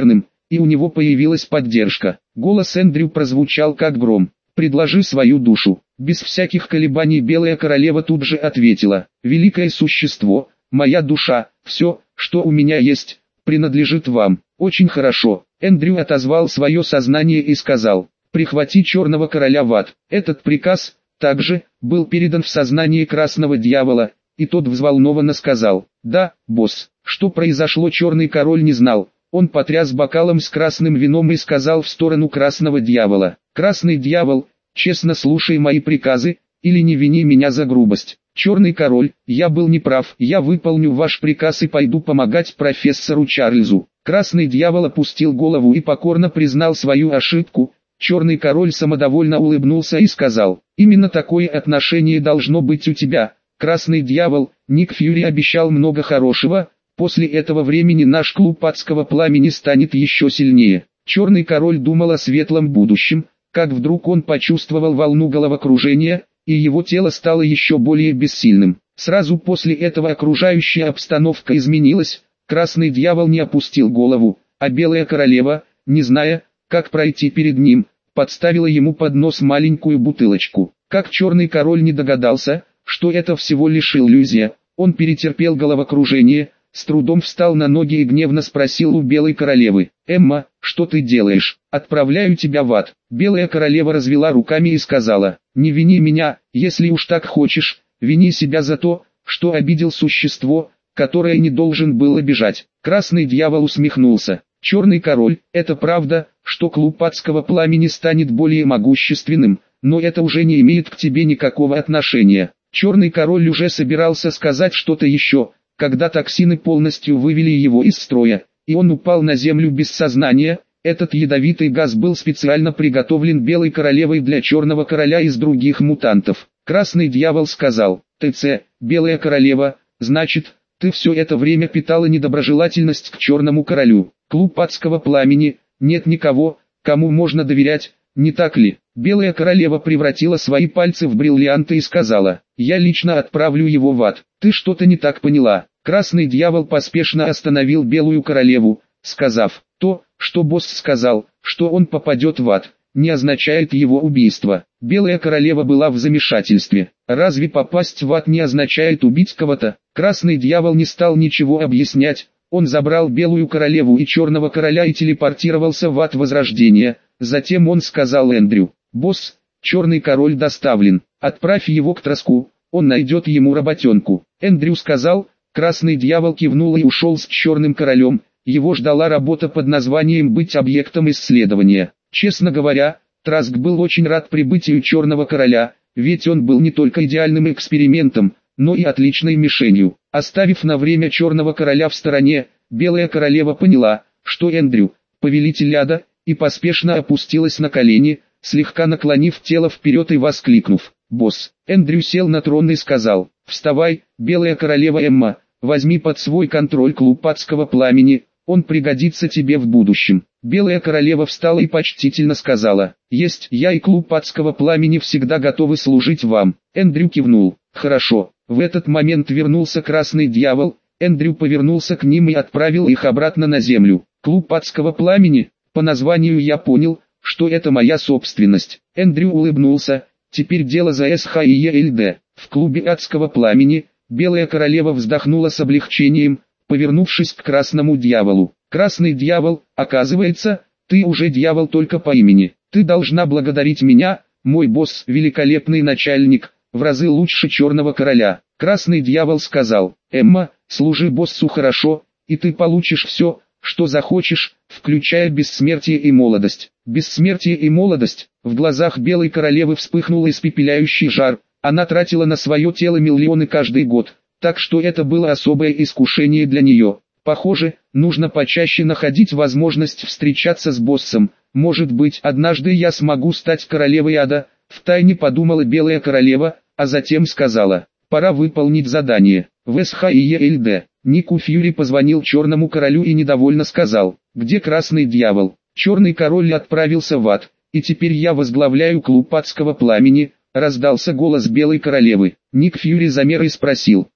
и у него появилась поддержка. Голос Эндрю прозвучал как гром. «Предложи свою душу». Без всяких колебаний Белая Королева тут же ответила: «Великое существо, моя душа, все, что у меня есть, принадлежит вам». «Очень хорошо». Эндрю отозвал свое сознание и сказал: «Прихвати Черного Короля в ад». Этот приказ также был передан в сознание Красного Дьявола, и тот взволнованно сказал: «Да, босс». Что произошло, Черный Король не знал. Он потряс бокалом с красным вином и сказал в сторону Красного Дьявола: «Красный Дьявол, честно слушай мои приказы, или не вини меня за грубость». «Черный Король, я был неправ, я выполню ваш приказ и пойду помогать профессору Чарльзу». Красный Дьявол опустил голову и покорно признал свою ошибку. Черный Король самодовольно улыбнулся и сказал: «Именно такое отношение должно быть у тебя, Красный Дьявол». Ник Фьюри обещал много хорошего. После этого времени наш клуб Адского Пламени станет еще сильнее. Черный Король думал о светлом будущем, как вдруг он почувствовал волну головокружения, и его тело стало еще более бессильным. Сразу после этого окружающая обстановка изменилась. Красный Дьявол не опустил голову, а Белая Королева, не зная, как пройти перед ним, подставила ему под нос маленькую бутылочку. Как Черный Король не догадался, что это всего лишь иллюзия, он перетерпел головокружение, с трудом встал на ноги и гневно спросил у Белой Королевы: «Эмма, что ты делаешь? Отправляю тебя в ад». Белая Королева развела руками и сказала: «Не вини меня, если уж так хочешь, вини себя за то, что обидел существо, которое не должен был обижать». Красный Дьявол усмехнулся: «Черный Король, это правда, что клуб Адского Пламени станет более могущественным, но это уже не имеет к тебе никакого отношения». Черный Король уже собирался сказать что-то еще, когда токсины полностью вывели его из строя, и он упал на землю без сознания. Этот ядовитый газ был специально приготовлен Белой Королевой для Черного Короля из других мутантов. Красный Дьявол сказал: «ТЦ, Белая Королева, значит, ты все это время питала недоброжелательность к Черному Королю. Клуб Адского Пламени, нет никого, кому можно доверять, не так ли?» Белая Королева превратила свои пальцы в бриллианты и сказала: «Я лично отправлю его в ад». «Ты что-то не так поняла». Красный Дьявол поспешно остановил Белую Королеву, сказав: «То, что босс сказал, что он попадет в ад, не означает его убийство». Белая Королева была в замешательстве. Разве попасть в ад не означает убить кого-то? Красный Дьявол не стал ничего объяснять. Он забрал Белую Королеву и Черного Короля и телепортировался в ад Возрождения. Затем он сказал Эндрю: «Босс, Черный Король доставлен, отправь его к Троску, он найдет ему работенку». Эндрю сказал. Красный Дьявол кивнул и ушел с Черным Королем. Его ждала работа под названием «Быть объектом исследования». Честно говоря, Траск был очень рад прибытию Черного Короля, ведь он был не только идеальным экспериментом, но и отличной мишенью. Оставив на время Черного Короля в стороне, Белая Королева поняла, что Эндрю – повелитель ада, и поспешно опустилась на колени, слегка наклонив тело вперед и воскликнув: «Босс!». Эндрю сел на трон и сказал: «Вставай, Белая Королева Эмма, возьми под свой контроль клуб Адского Пламени, он пригодится тебе в будущем». Белая Королева встала и почтительно сказала: «Есть, я и клуб Адского Пламени всегда готовы служить вам». Эндрю кивнул: «Хорошо». В этот момент вернулся Красный Дьявол. Эндрю повернулся к ним и отправил их обратно на землю. «Клуб Адского Пламени? По названию я понял, что это моя собственность». Эндрю улыбнулся: «Теперь дело за СХИЕЛД». В клубе Адского Пламени Белая Королева вздохнула с облегчением, повернувшись к Красному Дьяволу. «Красный Дьявол, оказывается, ты уже дьявол только по имени. Ты должна благодарить меня, мой босс, великолепный начальник, в разы лучше Черного Короля». Красный Дьявол сказал: «Эмма, служи боссу хорошо, и ты получишь все, что захочешь, включая бессмертие и молодость». Бессмертие и молодость. В глазах Белой Королевы вспыхнул испепеляющий жар. Она тратила на свое тело миллионы каждый год, так что это было особое искушение для нее. Похоже, нужно почаще находить возможность встречаться с боссом. Может быть, однажды я смогу стать королевой ада, втайне подумала Белая Королева, а затем сказала: «Пора выполнить задание». В СХИЕЛД Нику Фьюри позвонил Черному Королю и недовольно сказал: «Где Красный Дьявол?» Черный Король отправился в ад, и теперь я возглавляю клуб Адского Пламени. Раздался голос Белой Королевы. Ник Фьюри замер и спросил: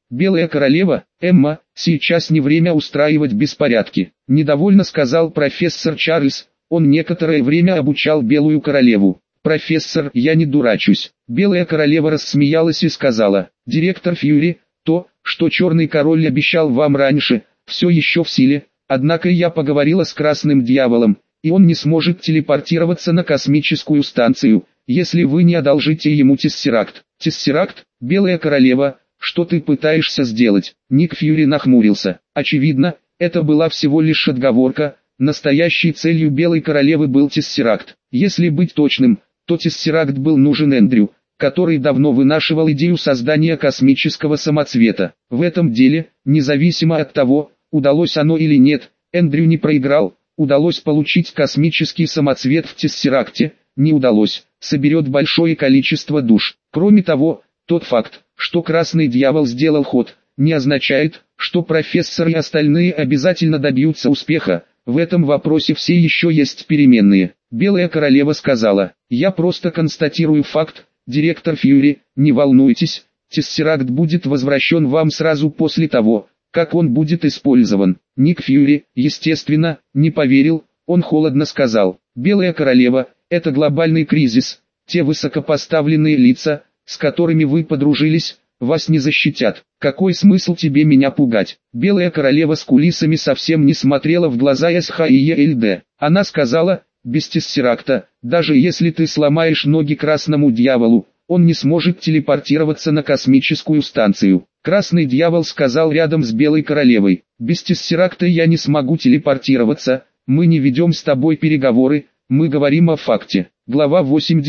Белая королева, Эмма, сейчас не время устраивать беспорядки, недовольно сказал профессор Чарльз. Он некоторое время обучал Белую королеву. Профессор, я не дурачусь. Белая королева рассмеялась и сказала: директор Фьюри, то, что Черный король обещал вам раньше, все еще в силе, однако я поговорила с Красным Дьяволом, и он не сможет телепортироваться на космическую станцию, если вы не одолжите ему тессеракт. Тессеракт, Белая королева, что ты пытаешься сделать? Ник Фьюри нахмурился. Очевидно, это была всего лишь отговорка. Настоящей целью Белой королевы был тессеракт. Если быть точным, то тессеракт был нужен Эндрю, который давно вынашивал идею создания космического самоцвета. В этом деле, независимо от того, удалось оно или нет, Эндрю не проиграл. Удалось получить космический самоцвет в тессеракте, не удалось, соберет большое количество душ. Кроме того, тот факт, что Красный Дьявол сделал ход, не означает, что профессор и остальные обязательно добьются успеха. В этом вопросе все еще есть переменные. Белая королева сказала: я просто констатирую факт, директор Фьюри, не волнуйтесь, тессеракт будет возвращен вам сразу после того, как он будет использован. Ник Фьюри, естественно, не поверил, он холодно сказал: Белая королева, это глобальный кризис, те высокопоставленные лица, с которыми вы подружились, вас не защитят. Какой смысл тебе меня пугать? Белая королева с кулисами совсем не смотрела в глаза СХИЕЛД. Она сказала: без тессеракта, даже если ты сломаешь ноги Красному Дьяволу, он не сможет телепортироваться на космическую станцию. Красный Дьявол сказал рядом с Белой королевой: без тессеракта я не смогу телепортироваться, мы не ведем с тобой переговоры, мы говорим о факте. Глава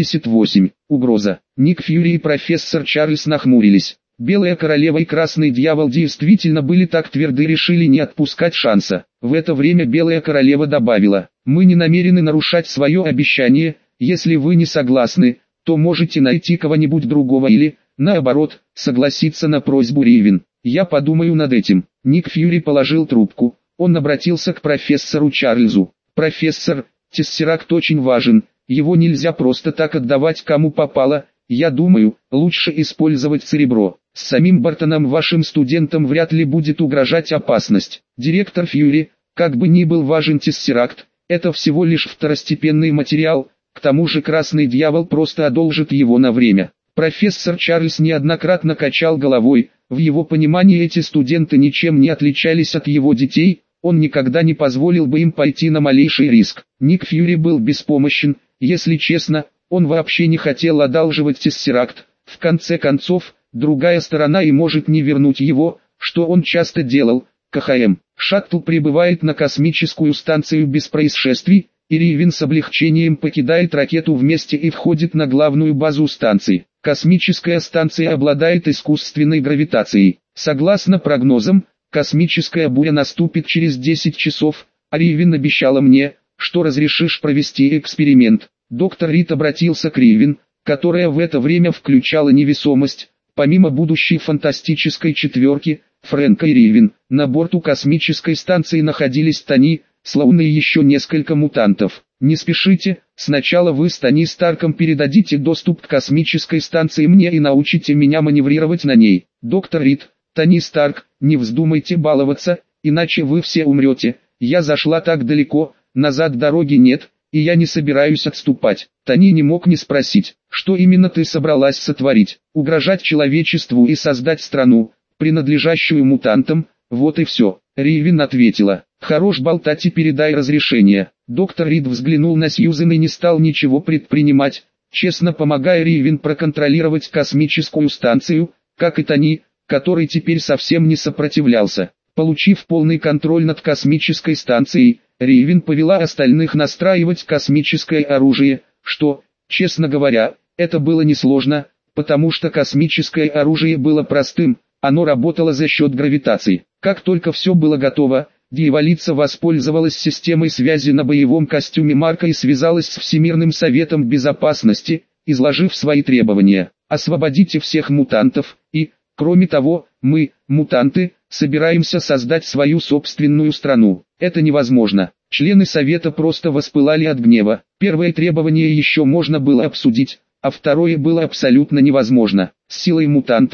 88. Угроза. Ник Фьюри и профессор Чарльз нахмурились. Белая королева и Красный Дьявол действительно были так тверды, решили не отпускать шанса. В это время Белая королева добавила: мы не намерены нарушать свое обещание, если вы не согласны, то можете найти кого-нибудь другого или, наоборот, согласиться на просьбу Ривен. Я подумаю над этим. Ник Фьюри положил трубку, он обратился к профессору Чарльзу. Профессор, тессеракт очень важен, его нельзя просто так отдавать кому попало, я думаю, лучше использовать церебро. С самим Бартоном вашим студентам вряд ли будет угрожать опасность. Директор Фьюри, как бы ни был важен тессеракт, это всего лишь второстепенный материал, к тому же Красный Дьявол просто одолжит его на время. Профессор Чарльз неоднократно качал головой, в его понимании эти студенты ничем не отличались от его детей, он никогда не позволил бы им пойти на малейший риск. Ник Фьюри был беспомощен, если честно, он вообще не хотел одалживать тессеракт, в конце концов, другая сторона и может не вернуть его, что он часто делал. КХМ. Шаттл прибывает на космическую станцию без происшествий, и Ривен с облегчением покидает ракету вместе и входит на главную базу станции. Космическая станция обладает искусственной гравитацией. Согласно прогнозам, космическая буря наступит через 10 часов, а Ривен обещала мне, что разрешишь провести эксперимент. Доктор Рид обратился к Ривен, которая в это время включала невесомость. Помимо будущей фантастической четверки, Фрэнка и Ривен, на борту космической станции находились Тони, Слоун и еще несколько мутантов. Не спешите, сначала вы с Тони Старком передадите доступ к космической станции мне и научите меня маневрировать на ней. Доктор Рид, Тони Старк, не вздумайте баловаться, иначе вы все умрете. Я зашла так далеко, назад дороги нет, и я не собираюсь отступать. Тони не мог не спросить, что именно ты собралась сотворить. Угрожать человечеству и создать страну, принадлежащую мутантам, вот и все. Ривен ответила: хорош болтать и передай разрешение. Доктор Рид взглянул на Сьюзен и не стал ничего предпринимать, честно помогая Ривен проконтролировать космическую станцию, как и Тони, который теперь совсем не сопротивлялся. Получив полный контроль над космической станцией, Ривен повела остальных настраивать космическое оружие, что, честно говоря, это было несложно, потому что космическое оружие было простым, оно работало за счет гравитации. Как только все было готово, Дьяволица воспользовалась системой связи на боевом костюме Марка и связалась с Всемирным Советом Безопасности, изложив свои требования. Освободите всех мутантов, и, кроме того, мы, мутанты, собираемся создать свою собственную страну. Это невозможно. Члены Совета просто воспылали от гнева. Первое требование еще можно было обсудить, а второе было абсолютно невозможно. С силой мутантов,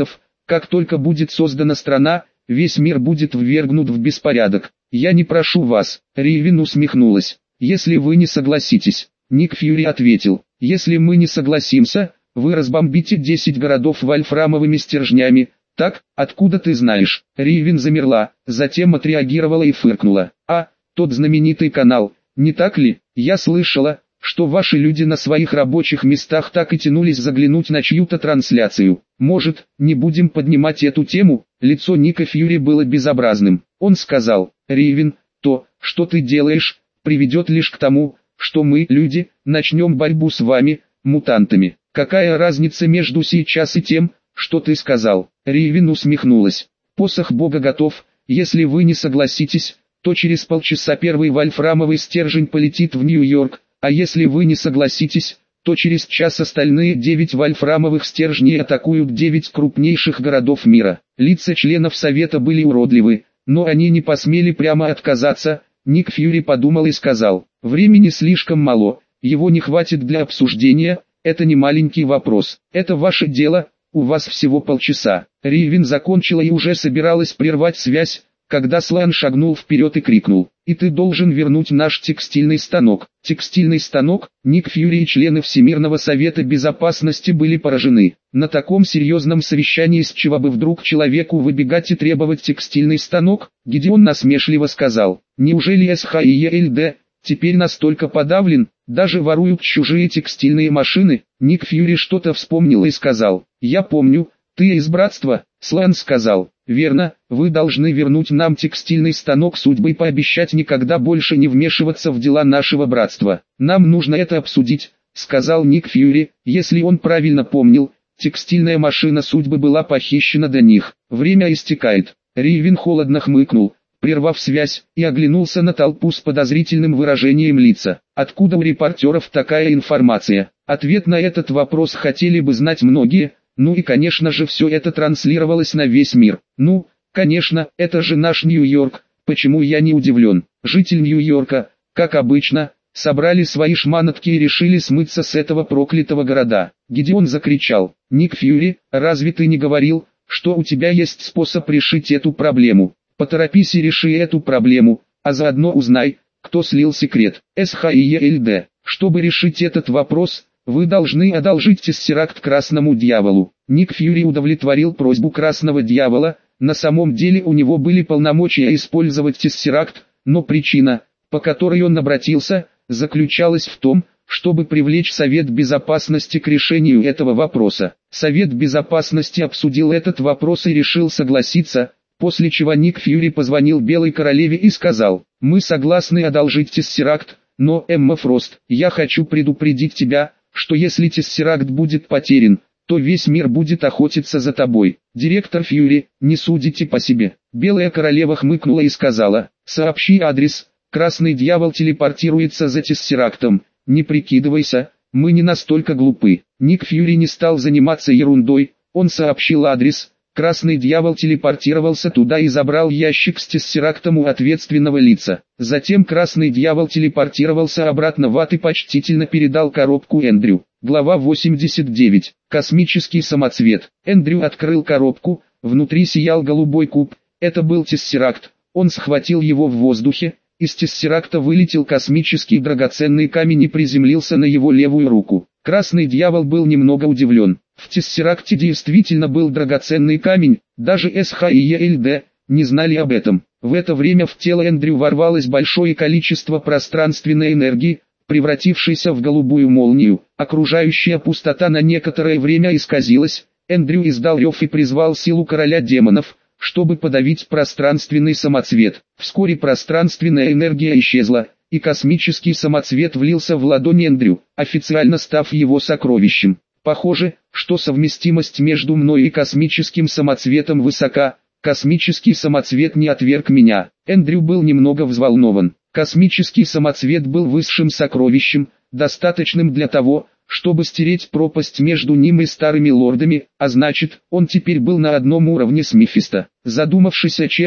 Как только будет создана страна, весь мир будет ввергнут в беспорядок. Я не прошу вас. Ривен усмехнулась. Если вы не согласитесь. Ник Фьюри ответил. Если мы не согласимся, вы разбомбите 10 городов вольфрамовыми стержнями. Так, откуда ты знаешь? Ривен замерла, затем отреагировала и фыркнула. Тот знаменитый канал, не так ли? Я слышала, что ваши люди на своих рабочих местах так и тянулись заглянуть на чью-то трансляцию. Может, не будем поднимать эту тему? Лицо Ника Фьюри было безобразным. Он сказал: Ривен, то, что ты делаешь, приведет лишь к тому, что мы, люди, начнем борьбу с вами, мутантами. Какая разница между сейчас и тем, что ты сказал? Ривен усмехнулась. Посох Бога готов. Если вы не согласитесь, то через полчаса первый вольфрамовый стержень полетит в Нью-Йорк, а если вы не согласитесь, то через час остальные 9 вольфрамовых стержней атакуют 9 крупнейших городов мира. Лица членов Совета были уродливы, но они не посмели прямо отказаться. Ник Фьюри подумал и сказал: времени слишком мало, его не хватит для обсуждения, это не маленький вопрос, это ваше дело, у вас всего полчаса. Ривен закончила и уже собиралась прервать связь, когда Слан шагнул вперед и крикнул: «И ты должен вернуть наш текстильный станок». Текстильный станок? Ник Фьюри и члены Всемирного Совета Безопасности были поражены. На таком серьезном совещании с чего бы вдруг человеку выбегать и требовать текстильный станок? Гидеон насмешливо сказал: «Неужели СХИЕЛД теперь настолько подавлен, даже воруют чужие текстильные машины?» Ник Фьюри что-то вспомнил и сказал: «Я помню, ты из братства». Слан сказал: «Верно, вы должны вернуть нам текстильный станок судьбы и пообещать никогда больше не вмешиваться в дела нашего братства. Нам нужно это обсудить», — сказал Ник Фьюри. Если он правильно помнил, текстильная машина судьбы была похищена до них. Время истекает. Ривен холодно хмыкнул, прервав связь, и оглянулся на толпу с подозрительным выражением лица. Откуда у репортеров такая информация? Ответ на этот вопрос хотели бы знать многие. Ну и конечно же все это транслировалось на весь мир. Ну, конечно, это же наш Нью-Йорк, почему я не удивлен. Жители Нью-Йорка, как обычно, собрали свои шманатки и решили смыться с этого проклятого города. Гидеон закричал: «Ник Фьюри, разве ты не говорил, что у тебя есть способ решить эту проблему? Поторопись и реши эту проблему, а заодно узнай, кто слил секрет СХИЕЛД. Чтобы решить этот вопрос, вы должны одолжить тессеракт Красному Дьяволу». Ник Фьюри удовлетворил просьбу Красного Дьявола. На самом деле у него были полномочия использовать тессеракт, но причина, по которой он обратился, заключалась в том, чтобы привлечь Совет Безопасности к решению этого вопроса. Совет Безопасности обсудил этот вопрос и решил согласиться, после чего Ник Фьюри позвонил Белой Королеве и сказал: «Мы согласны одолжить тессеракт, но, Эмма Фрост, я хочу предупредить тебя, что если тессеракт будет потерян, то весь мир будет охотиться за тобой. Директор Фьюри, не судите по себе». Белая Королева хмыкнула и сказала: «Сообщи адрес, Красный Дьявол телепортируется за тессерактом, не прикидывайся, мы не настолько глупы». Ник Фьюри не стал заниматься ерундой, он сообщил адрес. Красный Дьявол телепортировался туда и забрал ящик с тессерактом у ответственного лица. Затем Красный Дьявол телепортировался обратно в ад и почтительно передал коробку Эндрю. Глава 89. Космический самоцвет. Эндрю открыл коробку, внутри сиял голубой куб. Это был тессеракт. Он схватил его в воздухе. Из тессеракта вылетел космический драгоценный камень и приземлился на его левую руку. Красный Дьявол был немного удивлен. В тессеракте действительно был драгоценный камень, даже СХИЕЛД не знали об этом. В это время в тело Эндрю ворвалось большое количество пространственной энергии, превратившейся в голубую молнию. Окружающая пустота на некоторое время исказилась. Эндрю издал рев и призвал силу короля демонов, чтобы подавить пространственный самоцвет. Вскоре пространственная энергия исчезла, и космический самоцвет влился в ладонь Эндрю, официально став его сокровищем. Похоже, что совместимость между мной и космическим самоцветом высока. Космический самоцвет не отверг меня. Эндрю был немного взволнован. Космический самоцвет был высшим сокровищем, достаточным для того, чтобы стереть пропасть между ним и старыми лордами, а значит, он теперь был на одном уровне с Мефисто. Задумавшись о чем-то,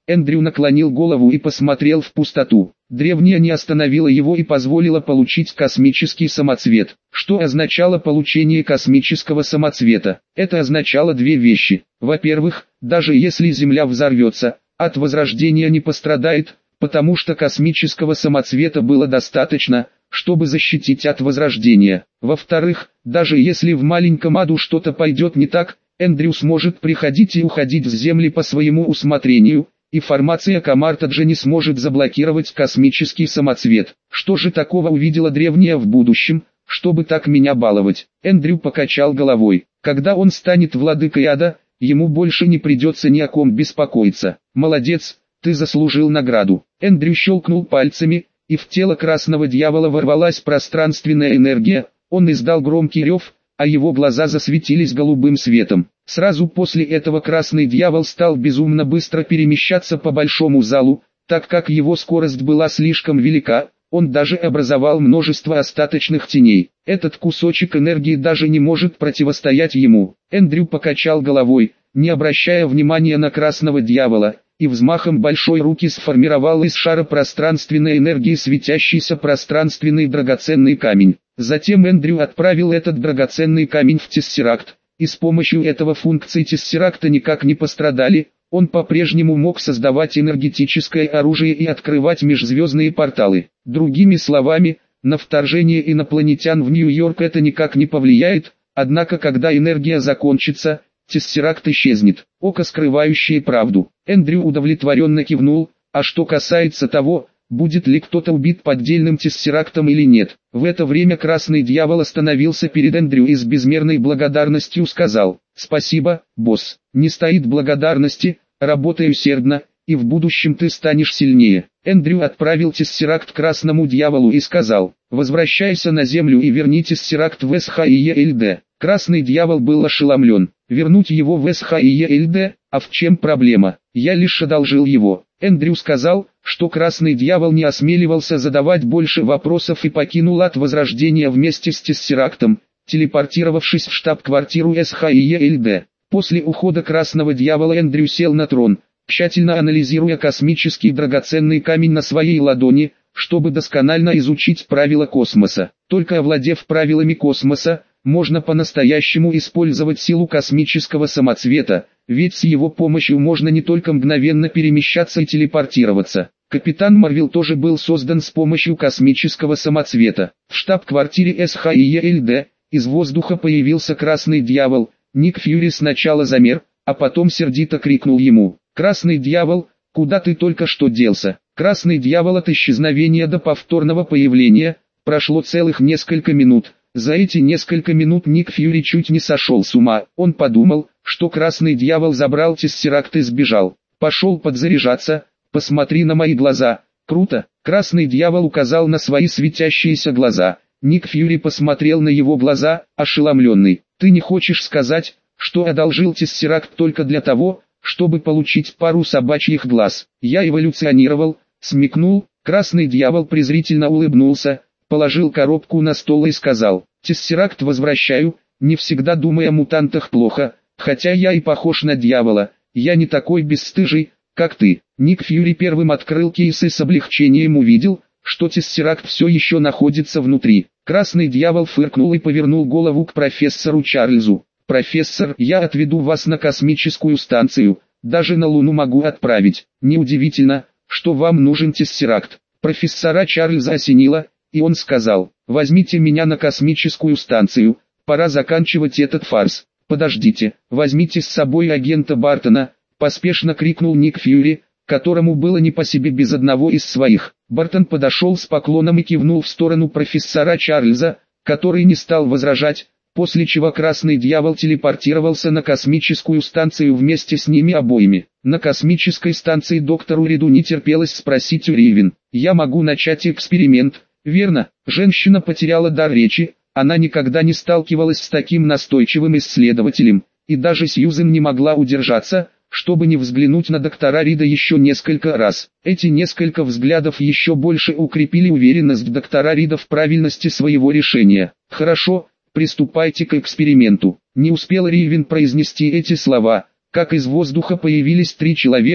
Эндрю наклонил голову и посмотрел в пустоту. Древняя не остановила его и позволила получить космический самоцвет. Что означало получение космического самоцвета? Это означало две вещи. Во-первых, даже если Земля взорвется, от возрождения не пострадает, потому что космического самоцвета было достаточно, чтобы защитить от возрождения. Во-вторых, даже если в маленьком аду что-то пойдет не так, Эндрю сможет приходить и уходить с Земли по своему усмотрению, и формация Камартаджа не сможет заблокировать космический самоцвет. Что же такого увидела древняя в будущем, чтобы так меня баловать? Эндрю покачал головой. Когда он станет владыкой ада, ему больше не придется ни о ком беспокоиться. Молодец, ты заслужил награду. Эндрю щелкнул пальцами, и в тело красного дьявола ворвалась пространственная энергия. Он издал громкий рев, а его глаза засветились голубым светом. Сразу после этого красный дьявол стал безумно быстро перемещаться по большому залу, так как его скорость была слишком велика, он даже образовал множество остаточных теней. Этот кусочек энергии даже не может противостоять ему. Эндрю покачал головой, не обращая внимания на красного дьявола, и взмахом большой руки сформировал из шара пространственной энергии светящийся пространственный драгоценный камень. Затем Эндрю отправил этот драгоценный камень в Тессеракт, и с помощью этого функции Тессеракта никак не пострадали, он по-прежнему мог создавать энергетическое оружие и открывать межзвездные порталы. Другими словами, на вторжение инопланетян в Нью-Йорк это никак не повлияет, однако когда энергия закончится, Тессеракт исчезнет. Око, скрывающее правду. Эндрю удовлетворенно кивнул, а что касается того, будет ли кто-то убит поддельным Тессерактом или нет. В это время красный дьявол остановился перед Эндрю и с безмерной благодарностью сказал: «Спасибо, босс, не стоит благодарности, работай усердно, и в будущем ты станешь сильнее». Эндрю отправил Тессеракт красному дьяволу и сказал: «Возвращайся на землю и верни Тессеракт в СХИЕЛД». Красный дьявол был ошеломлен. Вернуть его в СХИЕЛД, а в чем проблема? Я лишь одолжил его. Эндрю сказал, что красный дьявол не осмеливался задавать больше вопросов и покинул ад возрождения вместе с Тессерактом, телепортировавшись в штаб-квартиру СХИЕЛД. После ухода красного дьявола Эндрю сел на трон, тщательно анализируя космический драгоценный камень на своей ладони, чтобы досконально изучить правила космоса. Только овладев правилами космоса, можно по-настоящему использовать силу космического самоцвета, ведь с его помощью можно не только мгновенно перемещаться и телепортироваться. Капитан Марвел тоже был создан с помощью космического самоцвета. В штаб-квартире СХИЕЛД из воздуха появился красный дьявол. Ник Фьюри сначала замер, а потом сердито крикнул ему: «Красный дьявол, куда ты только что делся?» Красный дьявол от исчезновения до повторного появления прошло целых несколько минут. За эти несколько минут Ник Фьюри чуть не сошел с ума. Он подумал, что красный дьявол забрал Тессеракт и сбежал. «Пошел подзаряжаться, посмотри на мои глаза». «Круто!» Красный дьявол указал на свои светящиеся глаза. Ник Фьюри посмотрел на его глаза, ошеломленный. «Ты не хочешь сказать, что одолжил Тессеракт только для того, чтобы получить пару собачьих глаз?» «Я эволюционировал», смекнул. Красный дьявол презрительно улыбнулся, положил коробку на стол и сказал: «Тессеракт возвращаю, не всегда думая о мутантах плохо, хотя я и похож на дьявола, я не такой бесстыжий, как ты». Ник Фьюри первым открыл кейс и с облегчением увидел, что Тессеракт все еще находится внутри. Красный дьявол фыркнул и повернул голову к профессору Чарльзу. «Профессор, я отведу вас на космическую станцию, даже на Луну могу отправить. Неудивительно, что вам нужен Тессеракт». Профессора Чарльза осенило, и он сказал: «Возьмите меня на космическую станцию, пора заканчивать этот фарс». «Подождите, возьмите с собой агента Бартона», поспешно крикнул Ник Фьюри, которому было не по себе без одного из своих. Бартон подошел с поклоном и кивнул в сторону профессора Чарльза, который не стал возражать, после чего красный дьявол телепортировался на космическую станцию вместе с ними обоими. На космической станции доктору Риду не терпелось спросить у Ривен: «Я могу начать эксперимент, верно?» Женщина потеряла дар речи, она никогда не сталкивалась с таким настойчивым исследователем, и даже Сьюзен не могла удержаться, чтобы не взглянуть на доктора Рида еще несколько раз. Эти несколько взглядов еще больше укрепили уверенность доктора Рида в правильности своего решения. «Хорошо, приступайте к эксперименту». Не успел Ривен произнести эти слова, как из воздуха появились три человека,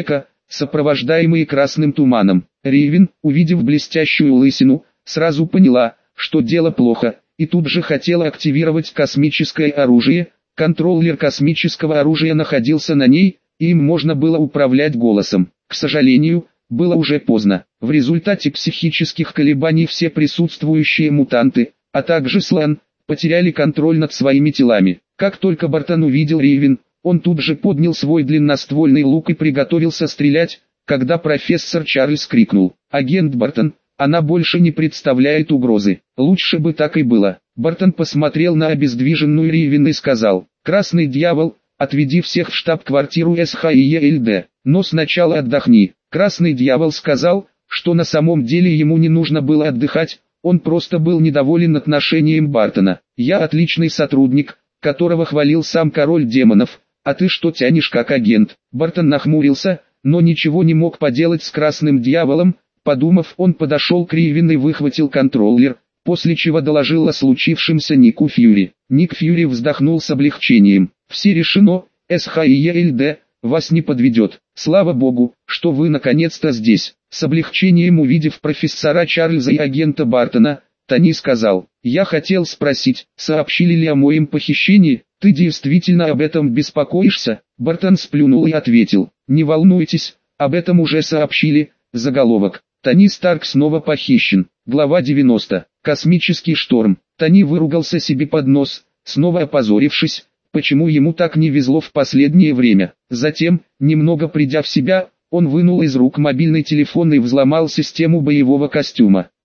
сопровождаемые красным туманом. Ривен, увидев блестящую лысину, сразу поняла, что дело плохо, и тут же хотела активировать космическое оружие. Контроллер космического оружия находился на ней, и им можно было управлять голосом. К сожалению, было уже поздно. В результате психических колебаний все присутствующие мутанты, а также Слан, потеряли контроль над своими телами. Как только Бартон увидел Ривен, он тут же поднял свой длинноствольный лук и приготовился стрелять, когда профессор Чарльз крикнул: «Агент Бартон, она больше не представляет угрозы». Лучше бы так и было. Бартон посмотрел на обездвиженную Ривен и сказал: «Красный дьявол, отведи всех в штаб-квартиру СХИЕЛД, но сначала отдохни». Красный дьявол сказал, что на самом деле ему не нужно было отдыхать, он просто был недоволен отношением Бартона. «Я отличный сотрудник, которого хвалил сам король демонов, а ты что тянешь как агент?» Бартон нахмурился, но ничего не мог поделать с красным дьяволом. Подумав, он подошел к Ривен и выхватил контроллер, после чего доложил о случившемся Нику Фьюри. Ник Фьюри вздохнул с облегчением. «Все решено, СХИЕЛД вас не подведет. Слава богу, что вы наконец-то здесь». С облегчением увидев профессора Чарльза и агента Бартона, Тони сказал: «Я хотел спросить, сообщили ли о моем похищении? Ты действительно об этом беспокоишься?» Бартон сплюнул и ответил: «Не волнуйтесь, об этом уже сообщили». Заголовок: Тони Старк снова похищен. Глава 90. Космический шторм. Тони выругался себе под нос, снова опозорившись, почему ему так не везло в последнее время. Затем, немного придя в себя, он вынул из рук мобильный телефон и взломал систему боевого костюма.